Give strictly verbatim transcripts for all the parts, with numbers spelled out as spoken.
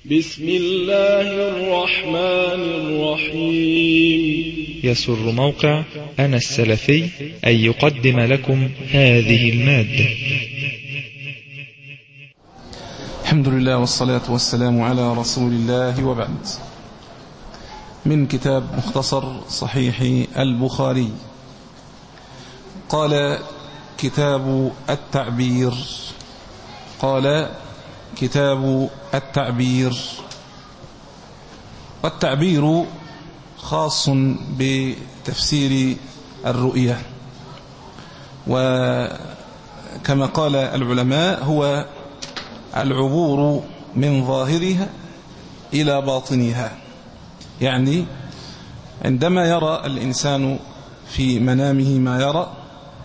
بسم الله الرحمن الرحيم. يسر موقع أنا السلفي أن يقدم لكم هذه المادة. الحمد لله والصلاة والسلام على رسول الله، وبعد. من كتاب مختصر صحيح البخاري. قال كتاب التعبير قال كتاب التعبير والتعبير خاص بتفسير الرؤية، وكما قال العلماء هو العبور من ظاهرها إلى باطنها. يعني عندما يرى الإنسان في منامه ما يرى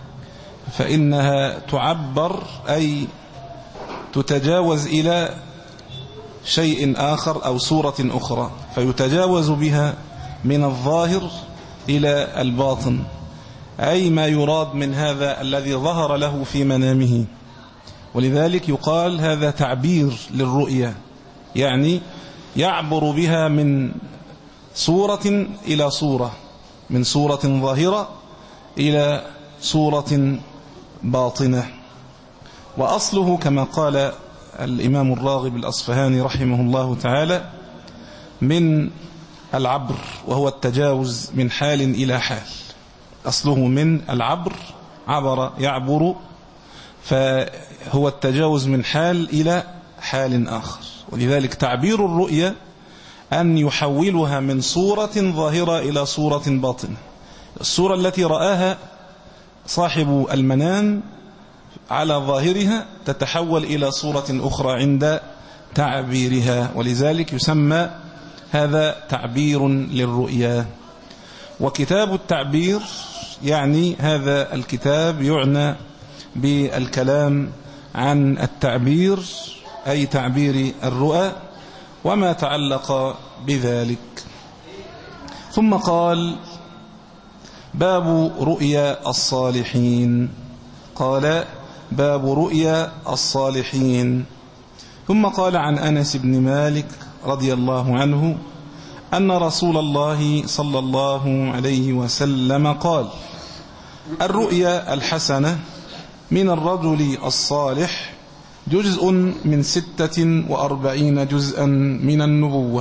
فإنها تعبر، أي تتجاوز إلى شيء آخر أو صورة أخرى، فيتجاوز بها من الظاهر إلى الباطن، أي ما يراد من هذا الذي ظهر له في منامه. ولذلك يقال هذا تعبير للرؤية، يعني يعبر بها من صورة إلى صورة، من صورة ظاهرة إلى صورة باطنة. وأصله كما قال الإمام الراغب الأصفهاني رحمه الله تعالى من العبر، وهو التجاوز من حال إلى حال. أصله من العبر، عبر يعبر، فهو التجاوز من حال إلى حال آخر. ولذلك تعبير الرؤية أن يحولها من صورة ظاهرة إلى صورة باطنة. الصورة التي رآها صاحب المنام على ظاهرها تتحول إلى صورة أخرى عند تعبيرها، ولذلك يسمى هذا تعبير للرؤيا. وكتاب التعبير يعني هذا الكتاب يعنى بالكلام عن التعبير، أي تعبير الرؤى وما تعلق بذلك. ثم قال باب رؤيا الصالحين. قال باب رؤيا الصالحين. ثم قال عن أنس بن مالك رضي الله عنه أن رسول الله صلى الله عليه وسلم قال: الرؤيا الحسنة من الرجل الصالح جزء من ستة وأربعين جزءا من النبوة.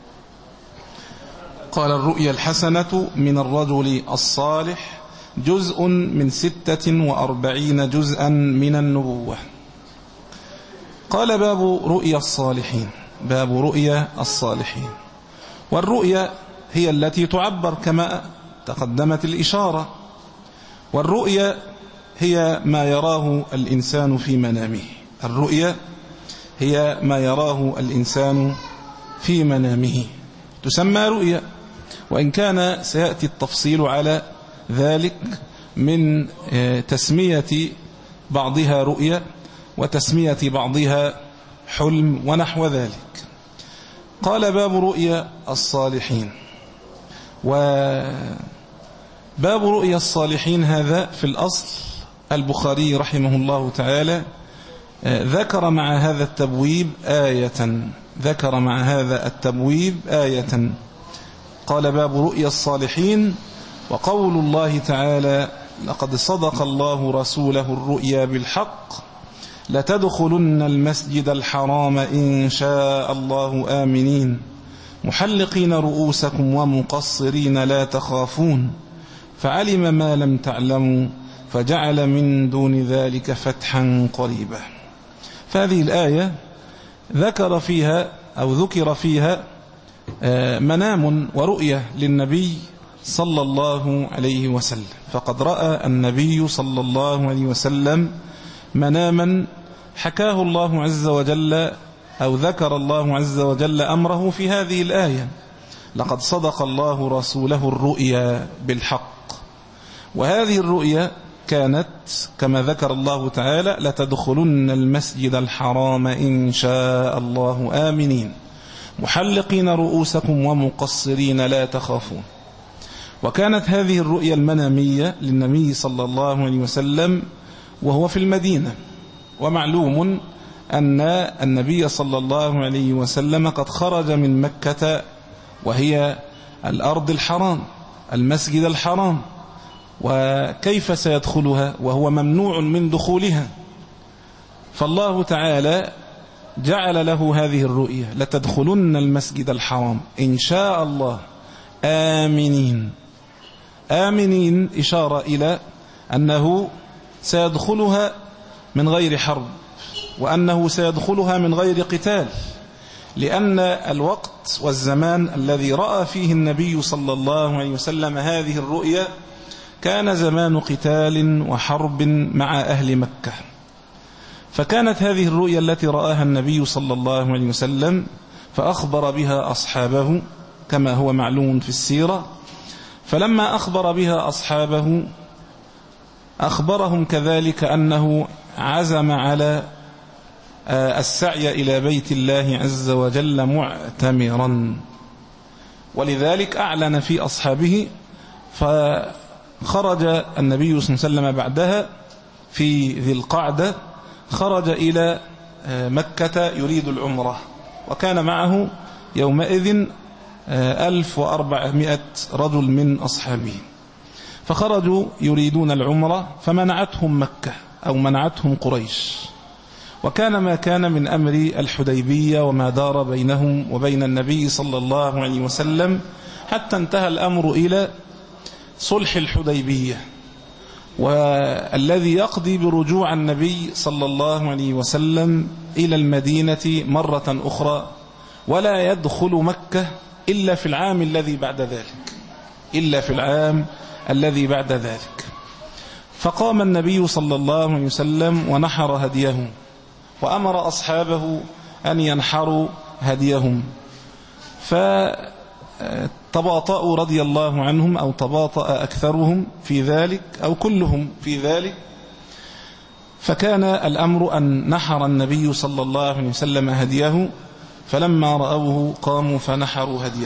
قال الرؤيا الحسنة من الرجل الصالح جزء من ستة وأربعين جزءا من النبوة. قال باب رؤيا الصالحين. باب رؤيا الصالحين. والرؤيا هي التي تعبر كما تقدمت الإشارة، والرؤيا هي ما يراه الإنسان في منامه. الرؤيا هي ما يراه الإنسان في منامه تسمى رؤيا، وإن كان سيأتي التفصيل على ذلك من تسمية بعضها رؤيا وتسمية بعضها حلم ونحو ذلك. قال باب رؤيا الصالحين. وباب رؤيا الصالحين هذا في الأصل البخاري رحمه الله تعالى ذكر مع هذا التبويب آية ذكر مع هذا التبويب آية قال باب رؤيا الصالحين. وقول الله تعالى: لقد صدق الله رسوله الرؤيا بالحق لتدخلن المسجد الحرام إن شاء الله آمنين محلقين رؤوسكم ومقصرين لا تخافون فعلم ما لم تعلموا فجعل من دون ذلك فتحا قريبا. فهذه الآية ذكر فيها أو ذكر فيها منام ورؤية للنبي صلى الله عليه وسلم. فقد رأى النبي صلى الله عليه وسلم مناما حكاه الله عز وجل أو ذكر الله عز وجل أمره في هذه الآية: لقد صدق الله رسوله الرؤيا بالحق. وهذه الرؤيا كانت كما ذكر الله تعالى: لتدخلن المسجد الحرام إن شاء الله آمنين محلقين رؤوسكم ومقصرين لا تخافون. وكانت هذه الرؤيا المنامية للنبي صلى الله عليه وسلم وهو في المدينة. ومعلوم أن النبي صلى الله عليه وسلم قد خرج من مكة وهي الأرض الحرام المسجد الحرام، وكيف سيدخلها وهو ممنوع من دخولها؟ فالله تعالى جعل له هذه الرؤية: لتدخلن المسجد الحرام إن شاء الله آمنين. آمنين إشارة إلى أنه سيدخلها من غير حرب، وأنه سيدخلها من غير قتال، لأن الوقت والزمان الذي رأى فيه النبي صلى الله عليه وسلم هذه الرؤية كان زمان قتال وحرب مع أهل مكة. فكانت هذه الرؤيا التي رآها النبي صلى الله عليه وسلم فأخبر بها أصحابه كما هو معلوم في السيرة. فلما أخبر بها أصحابه أخبرهم كذلك أنه عزم على السعي إلى بيت الله عز وجل معتمرا، ولذلك أعلن في أصحابه. فخرج النبي صلى الله عليه وسلم بعدها في ذي القعدة، خرج إلى مكة يريد العمرة، وكان معه يومئذ ألف وأربعمائة رجل من أصحابه، فخرجوا يريدون العمرة فمنعتهم مكة أو منعتهم قريش. وكان ما كان من أمر الحديبية وما دار بينهم وبين النبي صلى الله عليه وسلم حتى انتهى الأمر إلى صلح الحديبية، والذي يقضي برجوع النبي صلى الله عليه وسلم إلى المدينة مرة أخرى، ولا يدخل مكة إلا في العام الذي بعد ذلك إلا في العام الذي بعد ذلك. فقام النبي صلى الله عليه وسلم ونحر هديه، وأمر أصحابه أن ينحروا هديهم، فتباطؤوا رضي الله عنهم أو تباطأ أكثرهم في ذلك أو كلهم في ذلك. فكان الأمر أن نحر النبي صلى الله عليه وسلم هديه، فلما رأوه قاموا فنحروا هديه.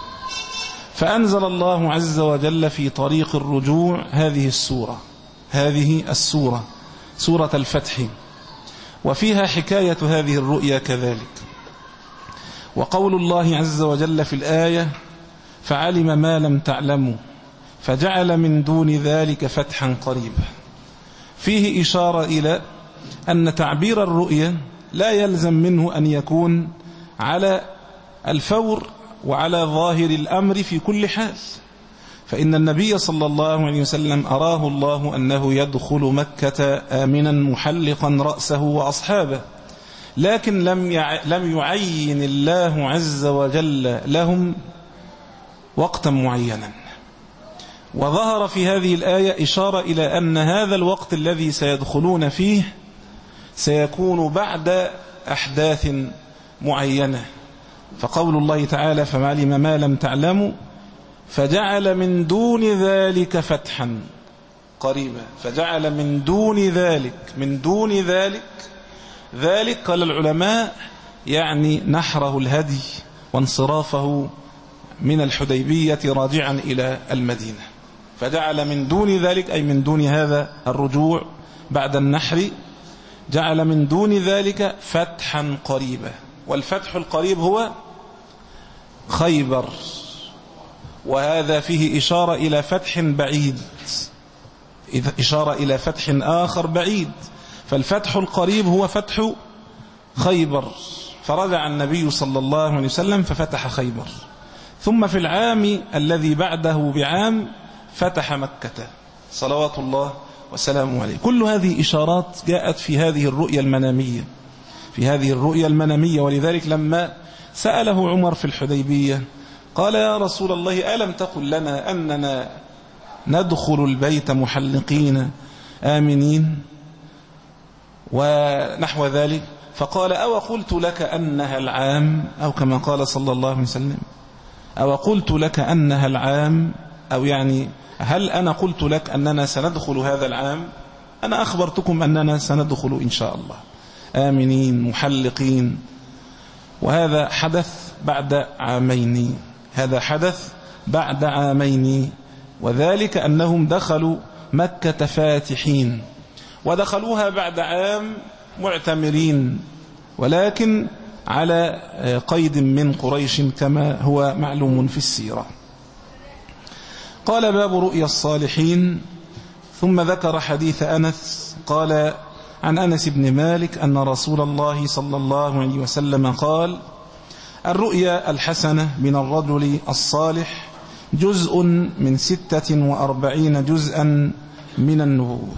فأنزل الله عز وجل في طريق الرجوع هذه السورة هذه السورة سورة الفتح، وفيها حكاية هذه الرؤيا كذلك. وقول الله عز وجل في الآية: فعلم ما لم تعلموا فجعل من دون ذلك فتحا قريبا، فيه إشارة إلى أن تعبير الرؤيا لا يلزم منه أن يكون على الفور وعلى ظاهر الأمر في كل حال، فإن النبي صلى الله عليه وسلم أراه الله أنه يدخل مكة آمنا محلقا رأسه وأصحابه، لكن لم لم يعين الله عز وجل لهم وقتا معينا. وظهر في هذه الآية إشارة إلى أن هذا الوقت الذي سيدخلون فيه سيكون بعد أحداث معينة. فقول الله تعالى: فعلم ما لم تعلموا فجعل من دون ذلك فتحا قريبا. فجعل من دون ذلك من دون ذلك ذلك قال العلماء يعني نحره الهدي وانصرافه من الحديبية راجعا إلى المدينة. فجعل من دون ذلك أي من دون هذا الرجوع بعد النحر، جعل من دون ذلك فتحا قريبا. والفتح القريب هو خيبر، وهذا فيه إشارة إلى فتح بعيد، إشارة إلى فتح آخر بعيد. فالفتح القريب هو فتح خيبر، فرجع النبي صلى الله عليه وسلم ففتح خيبر، ثم في العام الذي بعده بعام فتح مكة صلوات الله وسلامه عليه. كل هذه إشارات جاءت في هذه الرؤيا المنامية في هذه الرؤيا المنامية ولذلك لما سأله عمر في الحديبية قال: يا رسول الله، ألم تقل لنا أننا ندخل البيت محلقين آمنين ونحو ذلك؟ فقال: أو قلت لك أنها العام، أو كما قال صلى الله عليه وسلم: أو قلت لك أنها العام، أو يعني هل أنا قلت لك أننا سندخل هذا العام؟ أنا أخبرتكم أننا سندخل إن شاء الله آمنين محلقين. وهذا حدث بعد عامين هذا حدث بعد عامين وذلك أنهم دخلوا مكة فاتحين، ودخلوها بعد عام معتمرين ولكن على قيد من قريش كما هو معلوم في السيرة. قال باب رؤيا الصالحين. ثم ذكر حديث أنس قال عن أنس بن مالك أن رسول الله صلى الله عليه وسلم قال: الرؤيا الحسنة من الرجل الصالح جزء من ستة وأربعين جزءا من النبوة.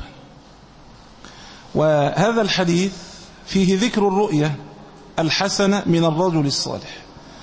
وهذا الحديث فيه ذكر الرؤيا الحسنة من الرجل الصالح،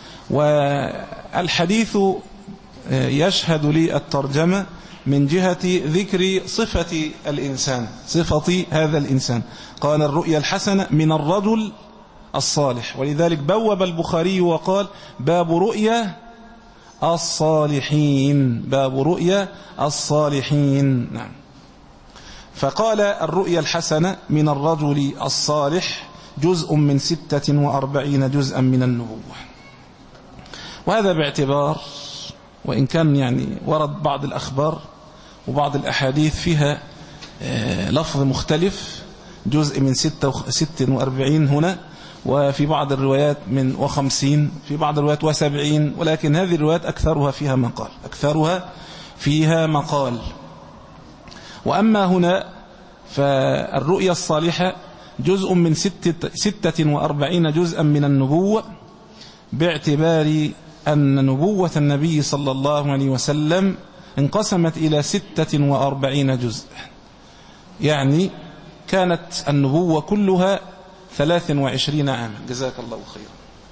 والحديث يشهد لي الترجمة من جهة ذكر صفة الإنسان، صفة هذا الإنسان. قال الرؤيا الحسنة من الرجل الصالح، ولذلك بوب البخاري وقال: باب رؤيا الصالحين، باب رؤيا الصالحين. نعم. فقال الرؤيا الحسنة من الرجل الصالح جزء من ستة وأربعين جزءا من النبوة. وهذا باعتبار، وإن كان يعني ورد بعض الأخبار وبعض الأحاديث فيها لفظ مختلف، جزء من ستة وأربعين هنا، وفي بعض الروايات من وخمسين، في بعض الروايات وسبعين، ولكن هذه الروايات أكثرها فيها مقال، أكثرها فيها مقال. وأما هنا فالرؤيا الصالحة جزء من ستة, ستة وأربعين جزءا من النبوة، باعتبار أن نبوة النبي صلى الله عليه وسلم انقسمت إلى ستة وأربعين جزء، يعني كانت النبوة كلها ثلاث وعشرين عاما. جزاك الله خيرا.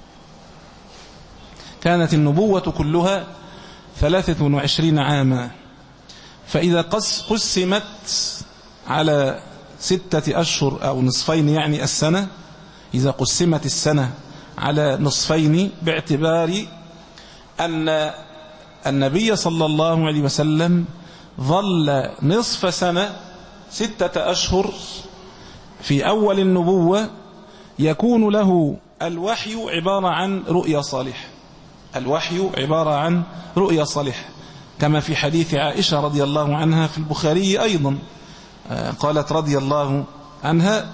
كانت النبوة كلها ثلاثة وعشرين عاما، فإذا قسمت على ستة أشهر أو نصفين يعني السنة، إذا قسمت السنة على نصفين باعتبار أن النبي صلى الله عليه وسلم ظل نصف سنة ستة أشهر في أول النبوة يكون له الوحي عبارة عن رؤيا صالحة، الوحي عبارة عن رؤيا صالحة، كما في حديث عائشة رضي الله عنها في البخاري أيضا، قالت رضي الله عنها: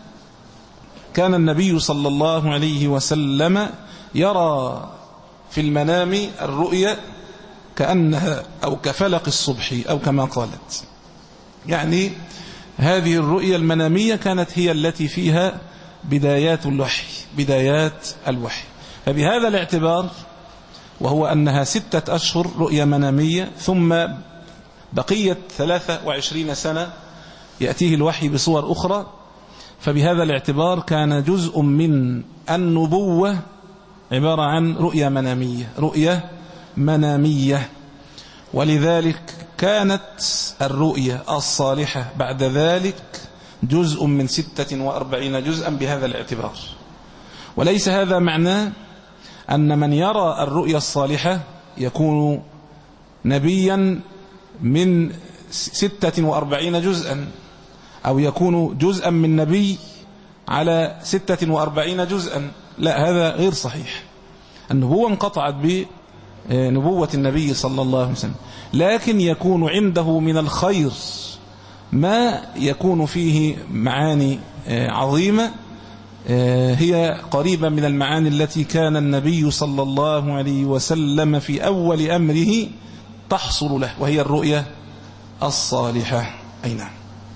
كان النبي صلى الله عليه وسلم يرى في المنام الرؤيا كأنها أو كفلق الصبح أو كما قالت، يعني هذه الرؤيا المنامية كانت هي التي فيها بدايات الوحي، بدايات الوحي. فبهذا الاعتبار، وهو أنها ستة أشهر رؤيا منامية، ثم بقية ثلاثة وعشرين سنة يأتيه الوحي بصور أخرى، فبهذا الاعتبار كان جزء من النبوة عبارة عن رؤيا منامية، رؤيا منامية. ولذلك كانت الرؤيا الصالحة بعد ذلك جزء من ستة وأربعين جزءا بهذا الاعتبار. وليس هذا معناه أن من يرى الرؤيا الصالحة يكون نبيا من ستة وأربعين جزءا، أو يكون جزءا من نبي على ستة وأربعين جزءا. لا، هذا غير صحيح. النبوة انقطعت بنبوة النبي صلى الله عليه وسلم، لكن يكون عنده من الخير ما يكون فيه معاني عظيمة هي قريبة من المعاني التي كان النبي صلى الله عليه وسلم في أول أمره تحصل له، وهي الرؤيا الصالحة. أي نعم.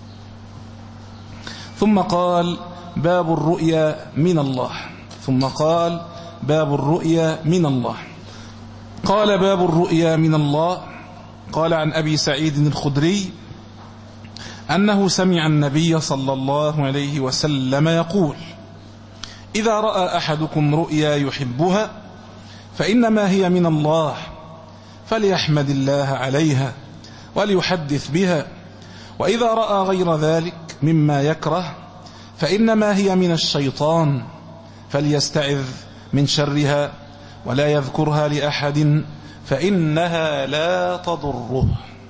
ثم قال: باب الرؤيا من الله. ثم قال: باب الرؤيا من الله. قال: باب الرؤيا من الله. قال عن أبي سعيد الخدري أنه سمع النبي صلى الله عليه وسلم يقول: إذا رأى أحدكم رؤيا يحبها فإنما هي من الله، فليحمد الله عليها وليحدث بها، وإذا رأى غير ذلك مما يكره فإنما هي من الشيطان، فليستعذ من شرها ولا يذكرها لأحد فإنها لا تضره.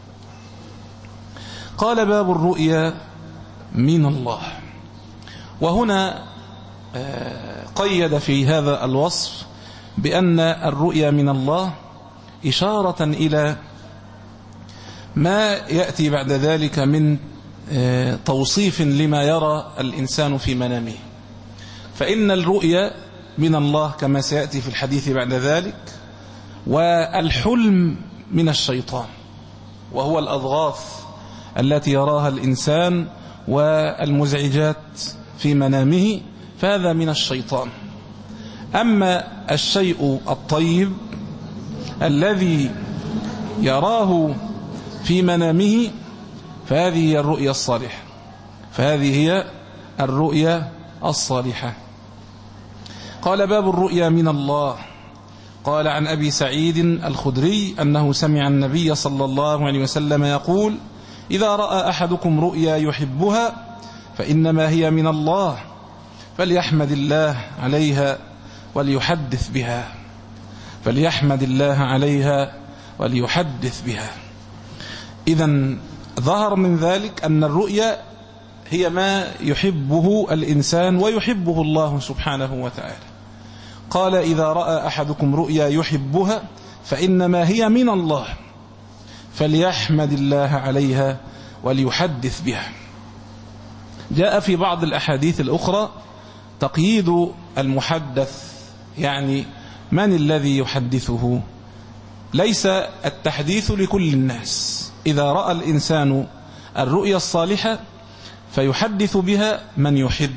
قال: باب الرؤيا من الله. وهنا قيد في هذا الوصف بأن الرؤيا من الله إشارة إلى ما يأتي بعد ذلك من توصيف لما يرى الإنسان في منامه. فإن الرؤيا من الله كما سيأتي في الحديث بعد ذلك، والحلم من الشيطان، وهو الأضغاث التي يراها الإنسان والمزعجات في منامه، فهذا من الشيطان. أما الشيء الطيب الذي يراه في منامه فهذه هي الرؤيا الصالحة، فهذه هي الرؤيا الصالحة. قال: باب الرؤيا من الله. قال: عن أبي سعيد الخدري أنه سمع النبي صلى الله عليه وسلم يقول: إذا رأى أحدكم رؤيا يحبها فإنما هي من الله، فليحمد الله عليها وليحدث بها، فليحمد الله عليها وليحدث بها. إذن ظهر من ذلك أن الرؤيا هي ما يحبه الإنسان ويحبه الله سبحانه وتعالى. قال: إذا رأى أحدكم رؤيا يحبها فإنما هي من الله، فليحمد الله عليها وليحدث بها. جاء في بعض الأحاديث الأخرى تقييد المحدث، يعني من الذي يحدثه؟ ليس التحديث لكل الناس. إذا رأى الإنسان الرؤيا الصالحة فيحدث بها من يحب،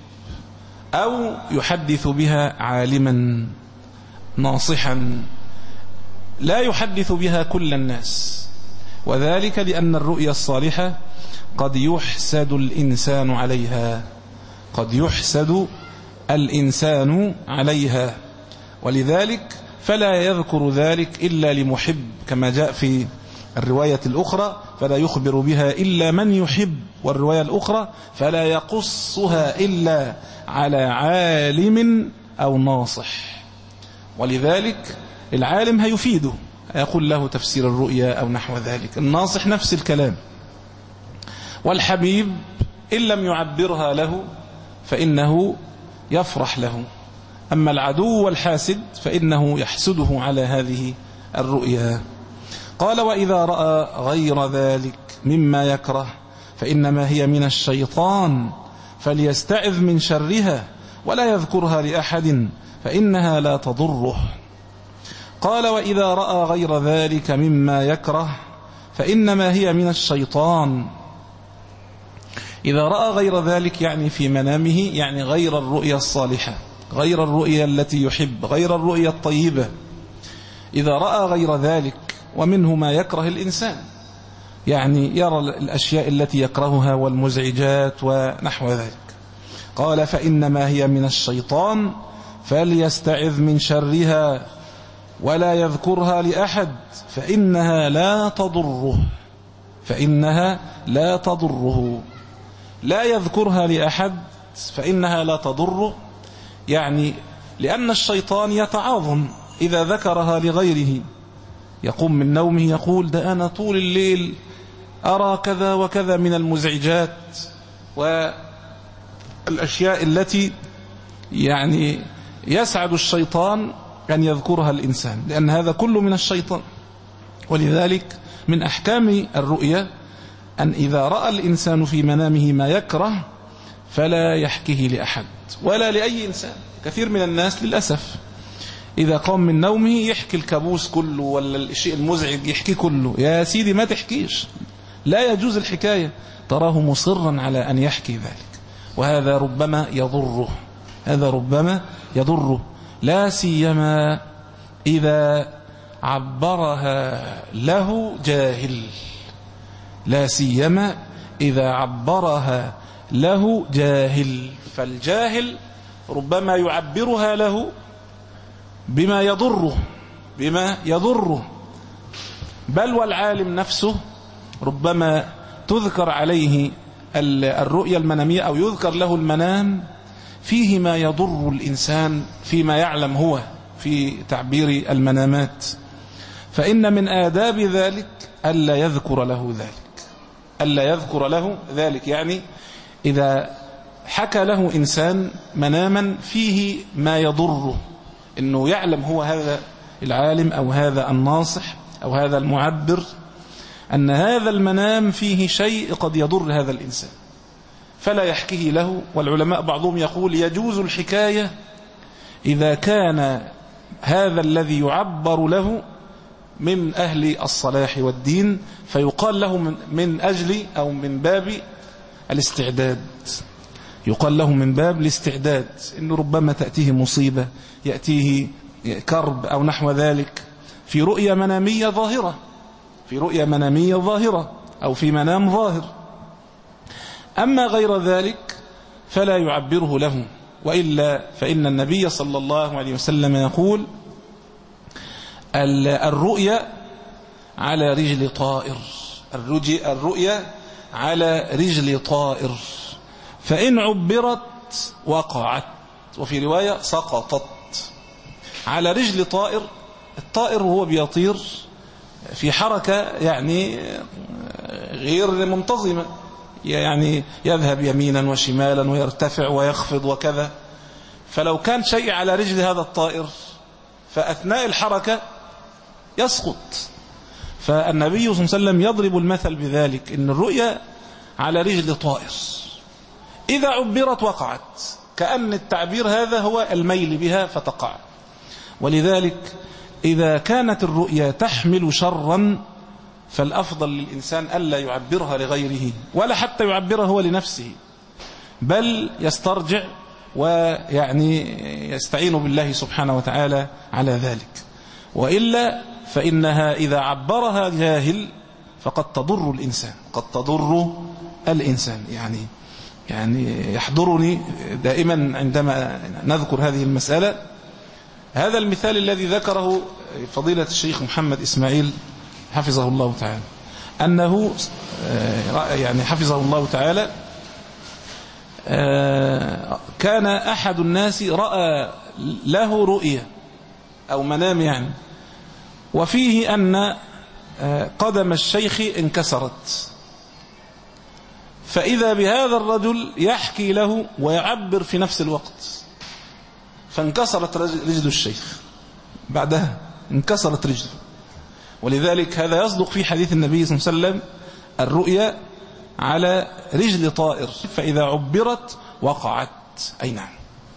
أو يحدث بها عالما ناصحا، لا يحدث بها كل الناس، وذلك لأن الرؤيا الصالحة قد يحسد الإنسان عليها، قد يحسد الإنسان عليها، ولذلك فلا يذكر ذلك إلا لمحب، كما جاء في الرواية الأخرى: فلا يخبر بها إلا من يحب، والرواية الأخرى: فلا يقصها إلا على عالم أو ناصح. ولذلك العالم هيفيده، يقول له تفسير الرؤيا أو نحو ذلك، الناصح نفس الكلام، والحبيب إن لم يعبرها له فإنه يفرح له، أما العدو والحاسد فإنه يحسده على هذه الرؤيا. قال: وإذا رأى غير ذلك مما يكره فإنما هي من الشيطان، فليستعذ من شرها ولا يذكرها لأحد فإنها لا تضره. قال: وإذا رأى غير ذلك مما يكره فإنما هي من الشيطان. إذا رأى غير ذلك يعني في منامه، يعني غير الرؤيا الصالحة، غير الرؤيا التي يحب، غير الرؤيا الطيبة. إذا رأى غير ذلك، ومنه ما يكره الإنسان، يعني يرى الأشياء التي يكرهها والمزعجات ونحو ذلك. قال: فإنما هي من الشيطان، فليستعذ من شرها ولا يذكرها لأحد فإنها لا تضره، فإنها لا تضره. لا يذكرها لأحد فإنها لا تضره، يعني لأن الشيطان يتعاظم إذا ذكرها لغيره، يقوم من نومه يقول: ده أنا طول الليل أرى كذا وكذا من المزعجات والأشياء التي يعني يسعد الشيطان أن يذكرها الإنسان، لأن هذا كله من الشيطان. ولذلك من أحكام الرؤيا أن إذا رأى الإنسان في منامه ما يكره فلا يحكيه لأحد ولا لأي إنسان. كثير من الناس للأسف إذا قام من نومه يحكي الكابوس كله ولا الشيء المزعج يحكي كله. يا سيدي ما تحكيش، لا يجوز الحكاية. تراه مصرا على أن يحكي ذلك، وهذا ربما يضره، هذا ربما يضره، لا سيما إذا عبرها له جاهل، لا سيما إذا عبرها له جاهل. فالجاهل ربما يعبرها له بما يضره، بما يضره، بل والعالم نفسه ربما تذكر عليه الرؤيا المنامية أو يذكر له المنام فيه ما يضر الإنسان فيما يعلم هو في تعبير المنامات، فإن من آداب ذلك ألا يذكر له ذلك، ألا يذكر له ذلك. يعني إذا حكى له إنسان مناما فيه ما يضره، إنه يعلم هو هذا العالم أو هذا الناصح أو هذا المعبر أن هذا المنام فيه شيء قد يضر هذا الإنسان، فلا يحكيه له. والعلماء بعضهم يقول يجوز الحكاية إذا كان هذا الذي يعبر له من أهل الصلاح والدين، فيقال له من, من أجل أو من باب الاستعداد، يقال له من باب الاستعداد، إنه ربما تأتيه مصيبة، يأتيه كرب أو نحو ذلك، في رؤية منامية ظاهرة، في رؤية منامية ظاهرة أو في منام ظاهر. أما غير ذلك فلا يعبره له، وإلا فإن النبي صلى الله عليه وسلم يقول الرؤيا على رجل طائر، الرؤيا على رجل طائر، فإن عبرت وقعت، وفي رواية سقطت. على رجل طائر، الطائر هو بيطير في حركة يعني غير منتظمة، يعني يذهب يمينا وشمالا ويرتفع ويخفض وكذا. فلو كان شيء على رجل هذا الطائر فأثناء الحركة يسقط. فالنبي صلى الله عليه وسلم يضرب المثل بذلك، إن الرؤيا على رجل طائر إذا عبرت وقعت، كأن التعبير هذا هو الميل بها فتقع. ولذلك إذا كانت الرؤيا تحمل شرا فالأفضل للإنسان ألا يعبرها لغيره، ولا حتى يعبرها هو لنفسه، بل يسترجع ويعني يستعين بالله سبحانه وتعالى على ذلك. وإلا فإنها إذا عبرها جاهل فقد تضر الإنسان، قد تضر الإنسان. يعني يعني يحضرني دائما عندما نذكر هذه المسألة هذا المثال الذي ذكره فضيلة الشيخ محمد إسماعيل حفظه الله تعالى، أنه يعني حفظه الله تعالى كان أحد الناس رأى له رؤية أو منام يعني، وفيه أن قدم الشيخ انكسرت، فإذا بهذا الرجل يحكي له ويعبر في نفس الوقت، فانكسرت رجل الشيخ، بعدها انكسرت رجله. ولذلك هذا يصدق في حديث النبي صلى الله عليه وسلم الرؤيا على رجل طائر، فإذا عبرت وقعت. أي نعم.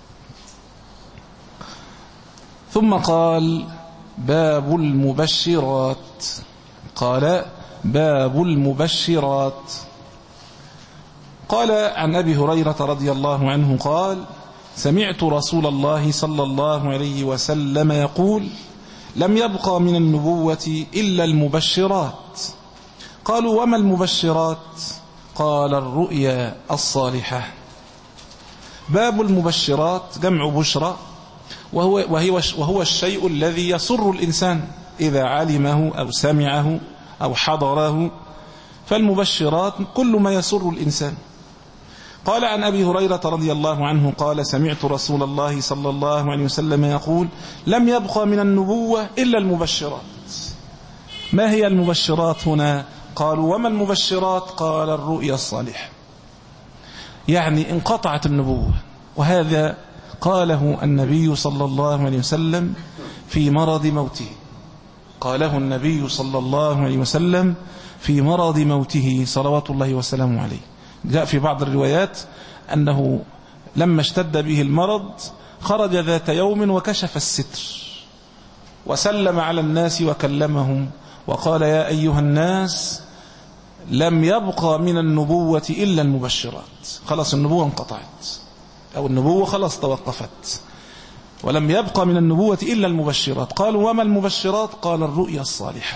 ثم قال باب المبشرات، قال باب المبشرات. قال عن أبي هريرة رضي الله عنه قال سمعت رسول الله صلى الله عليه وسلم يقول لم يبقى من النبوة إلا المبشرات. قالوا وما المبشرات؟ قال الرؤيا الصالحة. باب المبشرات جمع بشرى، وهو, وهو, وهو الشيء الذي يسر الإنسان إذا علمه أو سمعه أو حضره، فالمبشرات كل ما يسر الإنسان. قال عن أبي هريرة رضي الله عنه قال سمعت رسول الله صلى الله عليه وسلم يقول لم يبقى من النبوة إلا المبشرات. ما هي المبشرات هنا؟ قالوا وما المبشرات؟ قال الرؤيا الصالحة. يعني انقطعت النبوة، وهذا قاله النبي صلى الله عليه وسلم في مرض موته، قاله النبي صلى الله عليه وسلم في مرض موته صلوات الله وسلامه عليه. جاء في بعض الروايات أنه لما اشتد به المرض خرج ذات يوم وكشف الستر وسلم على الناس وكلمهم وقال يا أيها الناس لم يبقى من النبوة إلا المبشرات. خلاص النبوة انقطعت، أو النبوة خلاص توقفت، ولم يبقى من النبوة إلا المبشرات. قالوا وما المبشرات؟ قال الرؤيا الصالحة.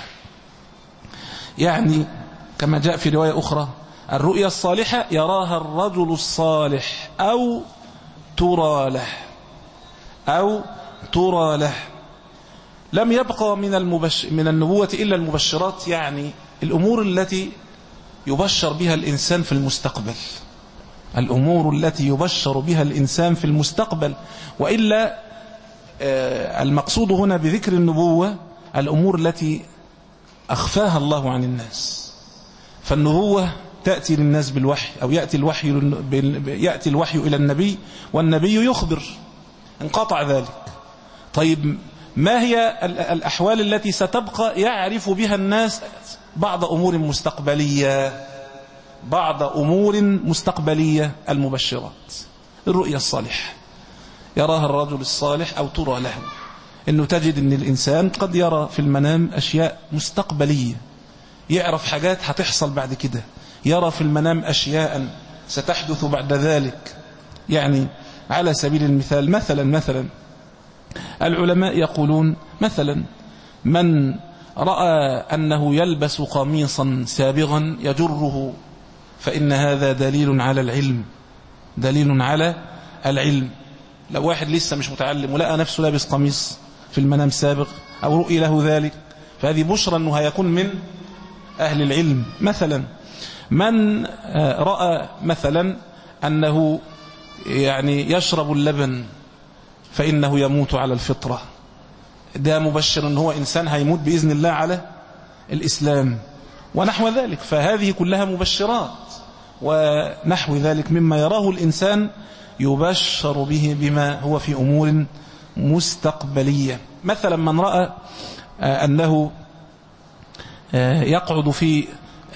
يعني كما جاء في رواية أخرى الرؤيا الصالحة يراها الرجل الصالح أو ترى له أو ترى له. لم يبقى من, المبش... من النبوة إلا المبشرات، يعني الأمور التي يبشر بها الإنسان في المستقبل، الأمور التي يبشر بها الإنسان في المستقبل. وإلا المقصود هنا بذكر النبوة الأمور التي أخفاها الله عن الناس. فالنبوة تأتي للناس بالوحي، أو يأتي الوحي, يأتي الوحي إلى النبي والنبي يخبر، انقطع ذلك. طيب ما هي الأحوال التي ستبقى يعرف بها الناس بعض أمور مستقبلية؟ بعض أمور مستقبلية المبشرات. الرؤيا الصالحة يراها الرجل الصالح أو ترى له، إنه تجد أن الإنسان قد يرى في المنام أشياء مستقبلية، يعرف حاجات هتحصل بعد كده، يرى في المنام أشياء ستحدث بعد ذلك. يعني على سبيل المثال مثلا مثلا العلماء يقولون مثلا من رأى أنه يلبس قميصا سابغا يجره فإن هذا دليل على العلم، دليل على العلم. لو واحد لسه مش متعلم ولقى نفسه لابس قميص في المنام سابق أو رؤي له ذلك، فهذه بشرى أنه هيكون من أهل العلم. مثلا من رأى مثلا أنه يعني يشرب اللبن فإنه يموت على الفطرة، ده مبشر أنه هو إنسان هيموت بإذن الله على الإسلام ونحو ذلك. فهذه كلها مبشرات ونحو ذلك مما يراه الإنسان يبشر به بما هو في أمور مستقبلية. مثلا من رأى أنه يقعد في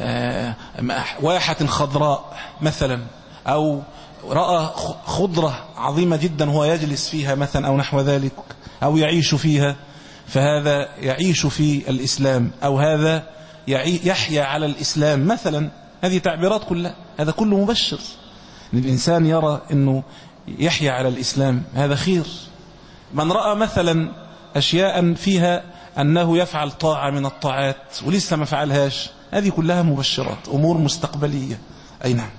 واحة خضراء مثلا، أو رأى خضرة عظيمة جدا هو يجلس فيها مثلا أو نحو ذلك، أو يعيش فيها، فهذا يعيش في الإسلام، أو هذا يحيا على الإسلام مثلا. هذه تعبيرات كلها، هذا كله مبشر أن الإنسان يرى أنه يحيا على الإسلام، هذا خير. من رأى مثلا أشياء فيها أنه يفعل طاعة من الطاعات ولسه ما فعلهاش، هذه كلها مبشرات، أمور مستقبلية. أي نعم.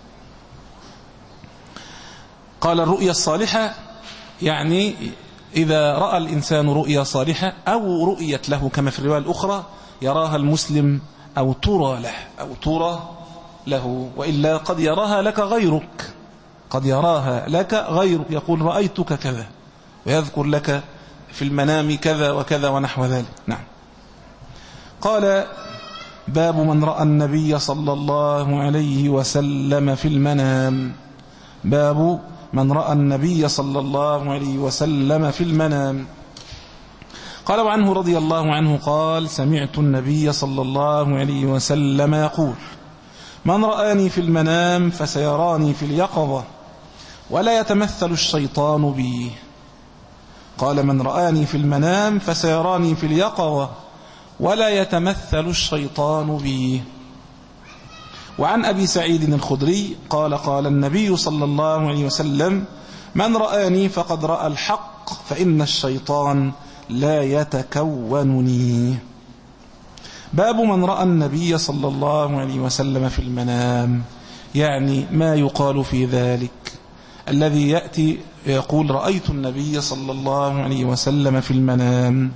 قال الرؤيا الصالحة يعني إذا رأى الإنسان رؤيا صالحة أو رؤيت له كما في الرواية الأخرى يراها المسلم أو ترى له أو ترى له، وإلا قد يراها لك غيرك، قد يراها لك غيرك، يقول رأيتك كذا ويذكر لك في المنام كذا وكذا ونحو ذلك. نعم. قال باب من رأى النبي صلى الله عليه وسلم في المنام. باب من رأى النبي صلى الله عليه وسلم في المنام. قال وعنه رضي الله عنه قال سمعت النبي صلى الله عليه وسلم يقول من رآني في المنام فسيراني في اليقظة ولا يتمثل الشيطان بي. قال من رآني في المنام فسيراني في اليقظة ولا يتمثل الشيطان بي. وعن أبي سعيد الخدري قال قال النبي صلى الله عليه وسلم من رآني فقد رأى الحق فإن الشيطان لا يتكونني. باب من رأى النبي صلى الله عليه وسلم في المنام، يعني ما يقال في ذلك الذي يأتي يقول رأيت النبي صلى الله عليه وسلم في المنام.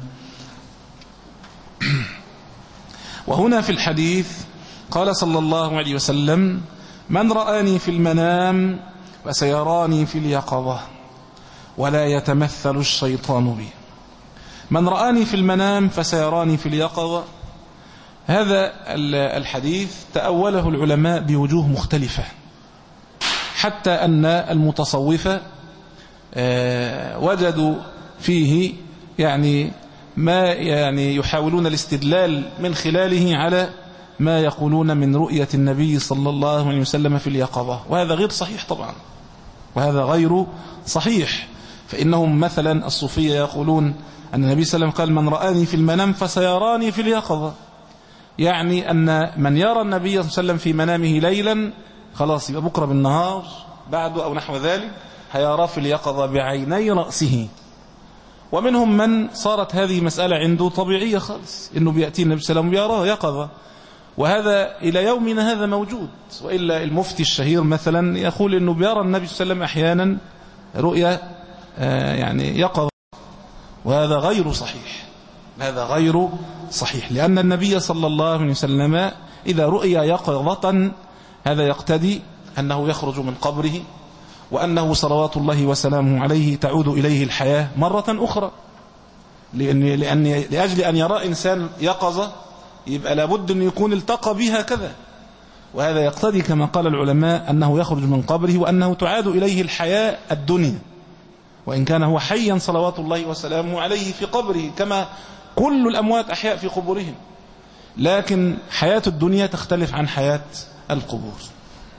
وهنا في الحديث قال صلى الله عليه وسلم من رآني في المنام فسيراني في اليقظة ولا يتمثل الشيطان بي. من رآني في المنام فسيراني في اليقظة، هذا الحديث تأوله العلماء بوجوه مختلفة، حتى أن المتصوفة وجدوا فيه يعني ما يعني يحاولون الاستدلال من خلاله على ما يقولون من رؤية النبي صلى الله عليه وسلم في اليقظة، وهذا غير صحيح طبعا، وهذا غير صحيح. فإنهم مثلا الصوفية يقولون أن النبي صلى الله عليه وسلم قال من رآني في المنام فسيراني في اليقظة، يعني أن من يرى النبي صلى الله عليه وسلم في منامه ليلا خلاص يبقى بكرة بالنهار بعده أو نحو ذلك هيراه في اليقظة بعيني رأسه. ومنهم من صارت هذه مسألة عنده طبيعية خالص، إنه بيأتي النبي صلى الله عليه وسلم يراه يقظة، وهذا إلى يومنا هذا موجود. وإلا المفتي الشهير مثلا يقول إنه بيرى النبي صلى الله عليه وسلم أحيانا رؤيا يعني يقظة، وهذا غير صحيح، هذا غير صحيح، لأن النبي صلى الله عليه وسلم إذا رؤيا يقظة هذا يقتدي أنه يخرج من قبره، وأنه صلوات الله وسلامه عليه تعود إليه الحياة مرة أخرى، لأن لأن لأجل أن يرى إنسان يقظة يبقى لابد أن يكون التقى بها كذا، وهذا يقتضي كما قال العلماء أنه يخرج من قبره وأنه تعاد إليه الحياة الدنيا، وإن كان هو حيا صلوات الله وسلامه عليه في قبره كما كل الأموات أحياء في قبورهم، لكن حياة الدنيا تختلف عن حياة القبور.